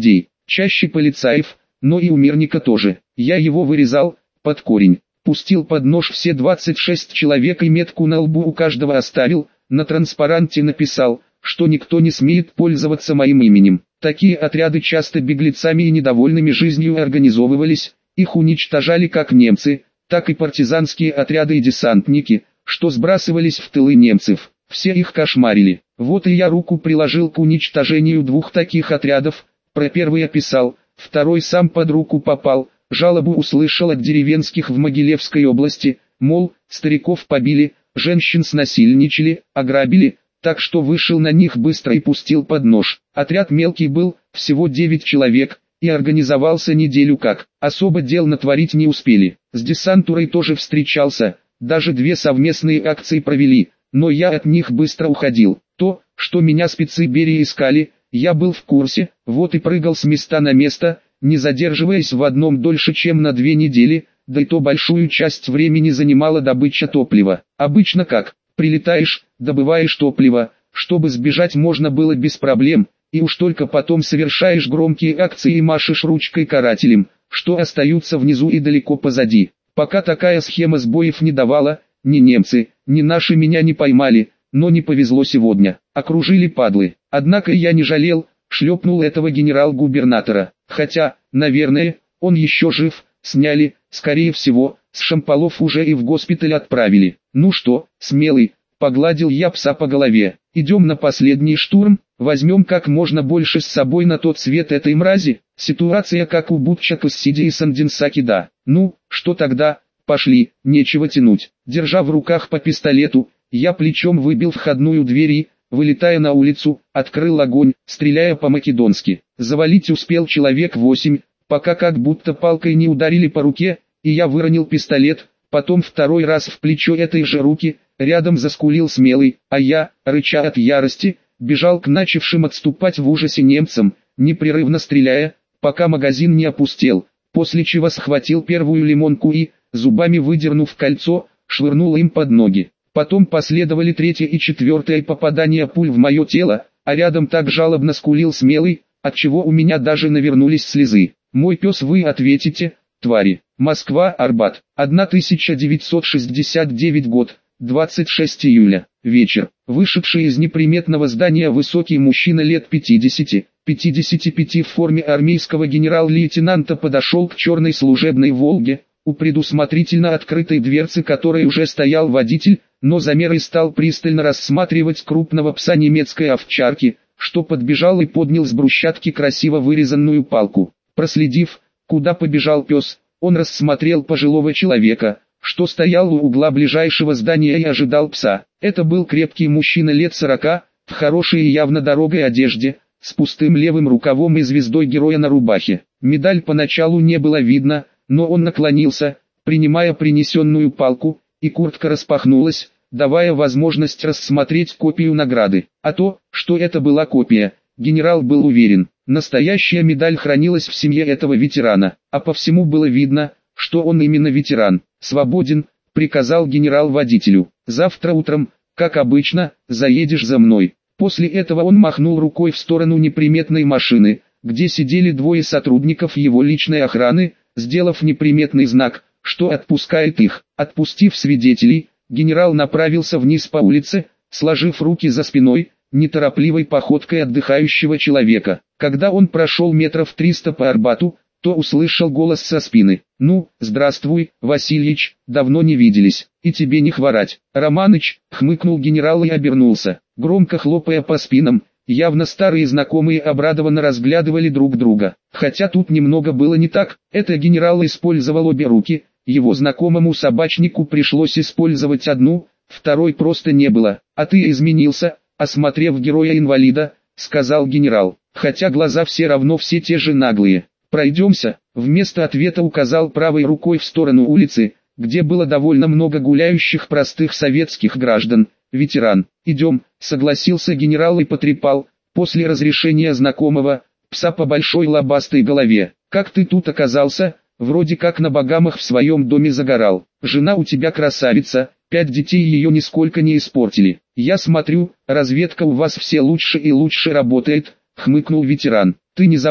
чаще полицаев, но и у мирника тоже. Я его вырезал, под корень, пустил под нож все двадцать шесть человек и метку на лбу у каждого оставил, на транспаранте написал, что никто не смеет пользоваться моим именем. Такие отряды часто беглецами и недовольными жизнью организовывались, их уничтожали как немцы, так и партизанские отряды и десантники, что сбрасывались в тылы немцев. Все их кошмарили. Вот и я руку приложил к уничтожению двух таких отрядов, про первый описал, второй сам под руку попал, жалобу услышал от деревенских в Могилевской области, мол, стариков побили, женщин снасильничали, ограбили, так что вышел на них быстро и пустил под нож. Отряд мелкий был, всего девять человек, и организовался неделю как, особо дел натворить не успели. С десантурой тоже встречался, даже две совместные акции провели, но я от них быстро уходил. То, что меня спецы Берии искали, я был в курсе, вот и прыгал с места на место, не задерживаясь в одном дольше чем на две недели, да и то большую часть времени занимала добыча топлива. Обычно как, прилетаешь, добываешь топливо, чтобы сбежать можно было без проблем, и уж только потом совершаешь громкие акции и машешь ручкой карателем, что остаются внизу и далеко позади. Пока такая схема сбоев не давала, ни немцы, ни наши меня не поймали, но не повезло сегодня, окружили падлы. Однако я не жалел, шлепнул этого генерал-губернатора, хотя, наверное, он еще жив, сняли, скорее всего, с Шамполов уже и в госпиталь отправили. Ну что, смелый, погладил я пса по голове, идем на последний штурм, возьмем как можно больше с собой на тот свет этой мрази, ситуация как у Бутча Кассиди и Санденсаки, да. Ну, что тогда, пошли, нечего тянуть. Держа в руках по пистолету, я плечом выбил входную дверь и, вылетая на улицу, открыл огонь, стреляя по-македонски. Завалить успел человек восемь, пока как будто палкой не ударили по руке, и я выронил пистолет, потом второй раз в плечо этой же руки, рядом заскулил смелый, а я, рыча от ярости, бежал к начавшим отступать в ужасе немцам, непрерывно стреляя, пока магазин не опустел, после чего схватил первую лимонку и, зубами выдернув кольцо, швырнул им под ноги. Потом последовали третье и четвертое попадания пуль в мое тело, а рядом так жалобно скулил смелый, отчего у меня даже навернулись слезы. Мой пес, вы ответите, твари. Москва, Арбат, тысяча девятьсот шестьдесят девятый год, двадцать шестого июля, вечер. Вышедший из неприметного здания высокий мужчина лет пятидесяти, пятидесяти пяти в форме армейского генерал-лейтенанта подошел к черной служебной «Волге», у предусмотрительно открытой дверцы которой уже стоял водитель, но замер и стал пристально рассматривать крупного пса немецкой овчарки, что подбежал и поднял с брусчатки красиво вырезанную палку. Проследив, куда побежал пес, он рассмотрел пожилого человека, что стоял у угла ближайшего здания и ожидал пса. Это был крепкий мужчина лет сорока, в хорошей и явно дорогой одежде, с пустым левым рукавом и звездой героя на рубахе. Медаль поначалу не было видно, но он наклонился, принимая принесенную палку, и куртка распахнулась, давая возможность рассмотреть копию награды. А то, что это была копия, генерал был уверен. Настоящая медаль хранилась в семье этого ветерана, а по всему было видно, что он именно ветеран. «Свободен», — приказал генерал водителю. «Завтра утром, как обычно, заедешь за мной». После этого он махнул рукой в сторону неприметной машины, где сидели двое сотрудников его личной охраны, сделав неприметный знак, что отпускает их. Отпустив свидетелей, генерал направился вниз по улице, сложив руки за спиной, неторопливой походкой отдыхающего человека. Когда он прошел метров триста по Арбату, то услышал голос со спины. «Ну, здравствуй, Васильич, давно не виделись, и тебе не хворать». «Романыч», — хмыкнул генерал и обернулся, громко хлопая по спинам. Явно старые знакомые обрадованно разглядывали друг друга. Хотя тут немного было не так, это генерал использовал обе руки, его знакомому собачнику пришлось использовать одну, второй просто не было. «А ты изменился», — осмотрев героя-инвалида, сказал генерал, хотя глаза все равно все те же наглые. «Пройдемся», — вместо ответа указал правой рукой в сторону улицы, где было довольно много гуляющих простых советских граждан. «Ветеран, идем», — согласился генерал и потрепал, после разрешения знакомого, пса по большой лобастой голове. «Как ты тут оказался? Вроде как на Багамах в своем доме загорал. Жена у тебя красавица, пять детей ее нисколько не испортили. Я смотрю, разведка у вас все лучше и лучше работает», — хмыкнул ветеран. «Ты не забыл,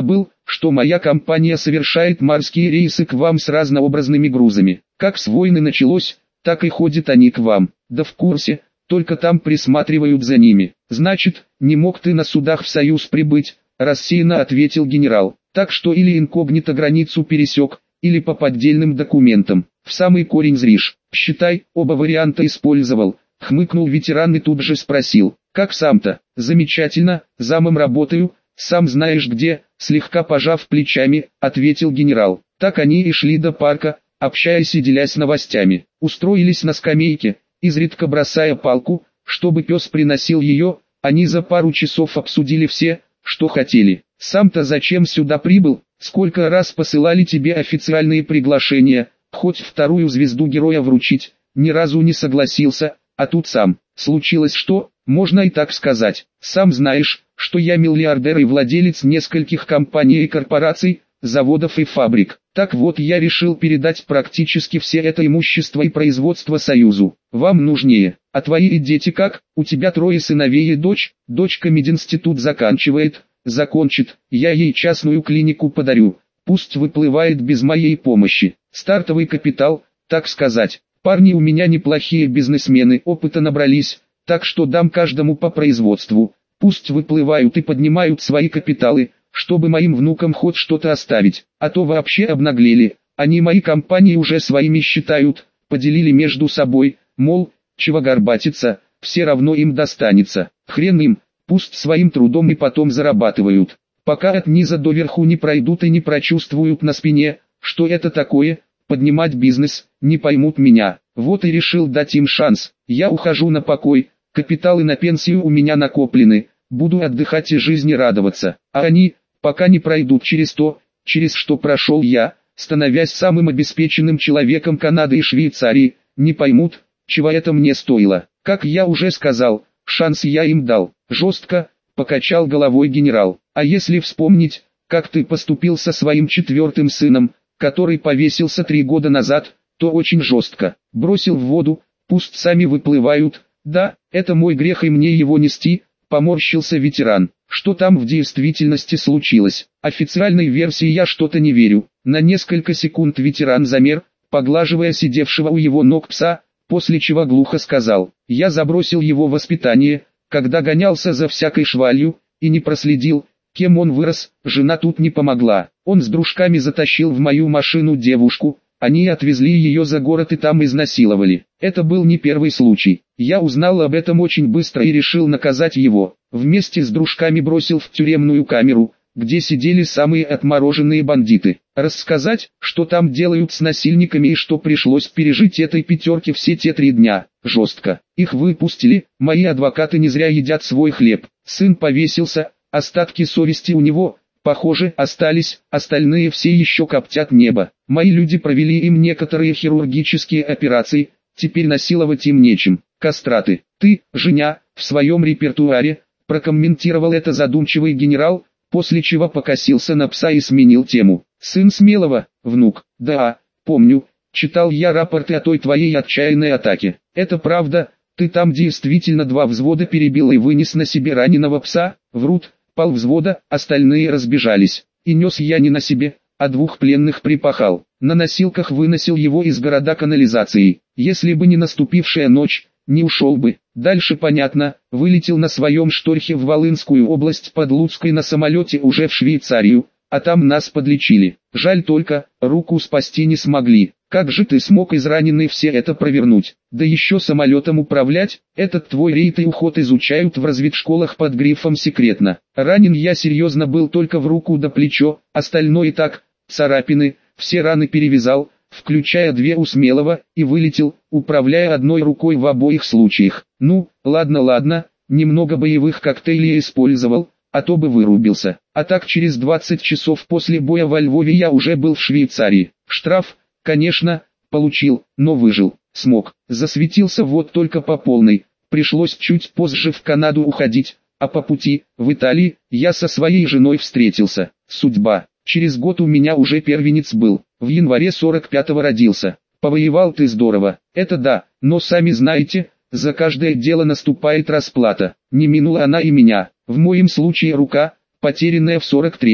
что моя компания совершает морские рейсы к вам с разнообразными грузами. Как с войны началось, так и ходят они к вам. Да в курсе, только там присматривают за ними. Значит, не мог ты на судах в Союз прибыть, рассеянно ответил генерал. Так что или инкогнито границу пересек, или по поддельным документам. В самый корень зришь. Считай, оба варианта использовал. Хмыкнул ветеран и тут же спросил. Как сам-то? Замечательно, замом работаю, сам знаешь где, слегка пожав плечами, ответил генерал. Так они и шли до парка, общаясь и делясь новостями. Устроились на скамейке, изредка бросая палку, чтобы пес приносил ее. Они за пару часов обсудили все, что хотели. Сам-то зачем сюда прибыл? Сколько раз посылали тебе официальные приглашения, хоть вторую звезду героя вручить, ни разу не согласился, а тут сам. Случилось что? Можно и так сказать. Сам знаешь, что я миллиардер и владелец нескольких компаний и корпораций, заводов и фабрик. Так вот я решил передать практически все это имущество и производство Союзу. Вам нужнее. А твои дети как? У тебя трое сыновей и дочь, дочка мединститут заканчивает. Закончит, я ей частную клинику подарю, пусть выплывает без моей помощи. Стартовый капитал, так сказать. Парни у меня неплохие бизнесмены, опыта набрались, так что дам каждому по производству. Пусть выплывают и поднимают свои капиталы, чтобы моим внукам хоть что-то оставить, а то вообще обнаглели. Они мои компании уже своими считают, поделили между собой, мол, чего горбатиться, все равно им достанется. Хрен им. Пусть своим трудом и потом зарабатывают, пока от низа до верху не пройдут и не прочувствуют на спине, что это такое, поднимать бизнес, не поймут меня. Вот и решил дать им шанс. Я ухожу на покой, капиталы на пенсию у меня накоплены, буду отдыхать и жизни радоваться. А они, пока не пройдут через то, через что прошел я, становясь самым обеспеченным человеком Канады и Швейцарии, не поймут, чего это мне стоило. Как я уже сказал, шанс я им дал. Жестко, покачал головой генерал. А если вспомнить, как ты поступил со своим четвертым сыном, который повесился три года назад, то очень жестко. Бросил в воду, пусть сами выплывают. Да, это мой грех и мне его нести, поморщился ветеран. Что там в действительности случилось? Официальной версии я что-то не верю. На несколько секунд ветеран замер, поглаживая сидевшего у его ног пса, после чего глухо сказал. Я забросил его воспитание, когда гонялся за всякой швалью, и не проследил, кем он вырос, жена тут не помогла. Он с дружками затащил в мою машину девушку, они отвезли ее за город и там изнасиловали. Это был не первый случай. Я узнал об этом очень быстро и решил наказать его. Вместе с дружками бросил в тюремную камеру, где сидели самые отмороженные бандиты. Рассказать, что там делают с насильниками и что пришлось пережить этой пятерке все те три дня, жестко. Их выпустили, мои адвокаты не зря едят свой хлеб. Сын повесился, остатки совести у него, похоже, остались, остальные все еще коптят небо. Мои люди провели им некоторые хирургические операции, теперь насиловать им нечем. Кастраты. Ты, Женя, в своем репертуаре, прокомментировал это задумчивый генерал, после чего покосился на пса и сменил тему. Сын Смелого, внук, да, помню, читал я рапорты о той твоей отчаянной атаке. Это правда, ты там действительно два взвода перебил и вынес на себе раненого пса? Врут, полвзвода, остальные разбежались. И нес я не на себе, а двух пленных припахал. На носилках выносил его из города канализацией. Если бы не наступившая ночь, не ушел бы. Дальше понятно, вылетел на своем шторхе в Волынскую область под Луцкой на самолете уже в Швейцарию, а там нас подлечили. Жаль только, руку спасти не смогли. Как же ты смог израненный все это провернуть? Да еще самолетом управлять? Этот твой рейд и уход изучают в разведшколах под грифом «секретно». Ранен я серьезно был только в руку да плечо, остальное и так, царапины, все раны перевязал, включая две у Смелого, и вылетел, управляя одной рукой в обоих случаях. Ну, ладно ладно, немного боевых коктейлей использовал, а то бы вырубился. А так через двадцать часов после боя во Львове я уже был в Швейцарии. Штраф, конечно, получил, но выжил, смог. Засветился вот только по полной. Пришлось чуть позже в Канаду уходить, а по пути, в Италии, я со своей женой встретился. Судьба. Через год у меня уже первенец был. В январе сорок пятого родился. Повоевал ты здорово, это да, но сами знаете, за каждое дело наступает расплата. Не минула она и меня. В моем случае рука, потерянная в сорок третьем.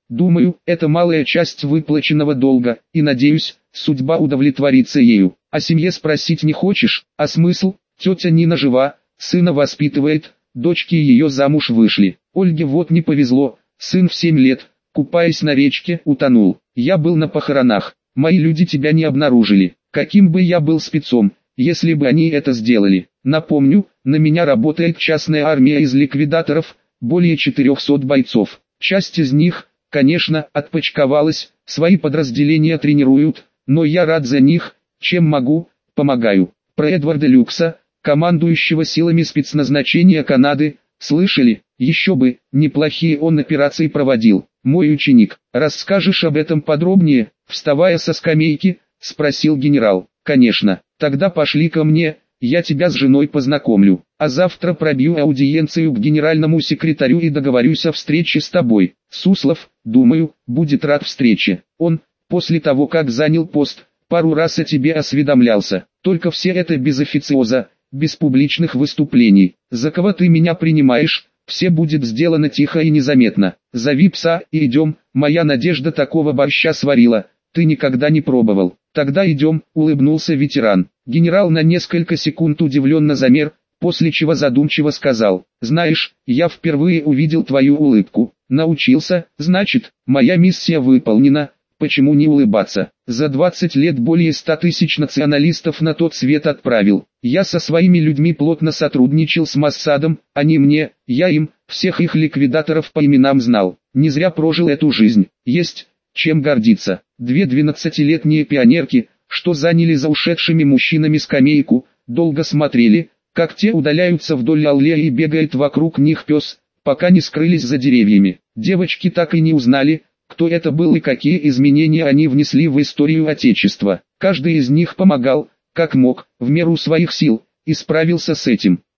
Думаю, это малая часть выплаченного долга, и надеюсь, судьба удовлетворится ею. О семье спросить не хочешь, а смысл? Тетя Нина жива, сына воспитывает, дочки ее замуж вышли. Ольге вот не повезло, сын в семь лет, купаясь на речке, утонул. Я был на похоронах, мои люди тебя не обнаружили. Каким бы я был спецом, если бы они это сделали. Напомню, на меня работает частная армия из ликвидаторов, более четырехсот бойцов. Часть из них, конечно, отпочковалась, свои подразделения тренируют, но я рад за них, чем могу, помогаю. Про Эдварда Люкса, командующего силами спецназначения Канады, слышали? Еще бы, неплохие он операции проводил. Мой ученик, расскажешь об этом подробнее? Вставая со скамейки, спросил генерал. Конечно, тогда пошли ко мне, я тебя с женой познакомлю, а завтра пробью аудиенцию к генеральному секретарю и договорюсь о встрече с тобой. Суслов, думаю, будет рад встрече. Он, после того как занял пост, пару раз о тебе осведомлялся, только все это без официоза, без публичных выступлений. За кого ты меня принимаешь, все будет сделано тихо и незаметно. Зови пса и идем, моя Надежда такого борща сварила, ты никогда не пробовал. Тогда идем, улыбнулся ветеран. Генерал на несколько секунд удивленно замер, после чего задумчиво сказал: знаешь, я впервые увидел твою улыбку. Научился, значит, моя миссия выполнена. Почему не улыбаться? За двадцать лет более ста тысяч националистов на тот свет отправил. Я со своими людьми плотно сотрудничал с Моссадом, они мне, я им, всех их ликвидаторов по именам знал. Не зря прожил эту жизнь. Есть чем гордиться. Две двенадцатилетние пионерки, что заняли за ушедшими мужчинами скамейку, долго смотрели, как те удаляются вдоль аллеи и бегает вокруг них пес, пока не скрылись за деревьями. Девочки так и не узнали, кто это был и какие изменения они внесли в историю Отечества. Каждый из них помогал, как мог, в меру своих сил, и справился с этим.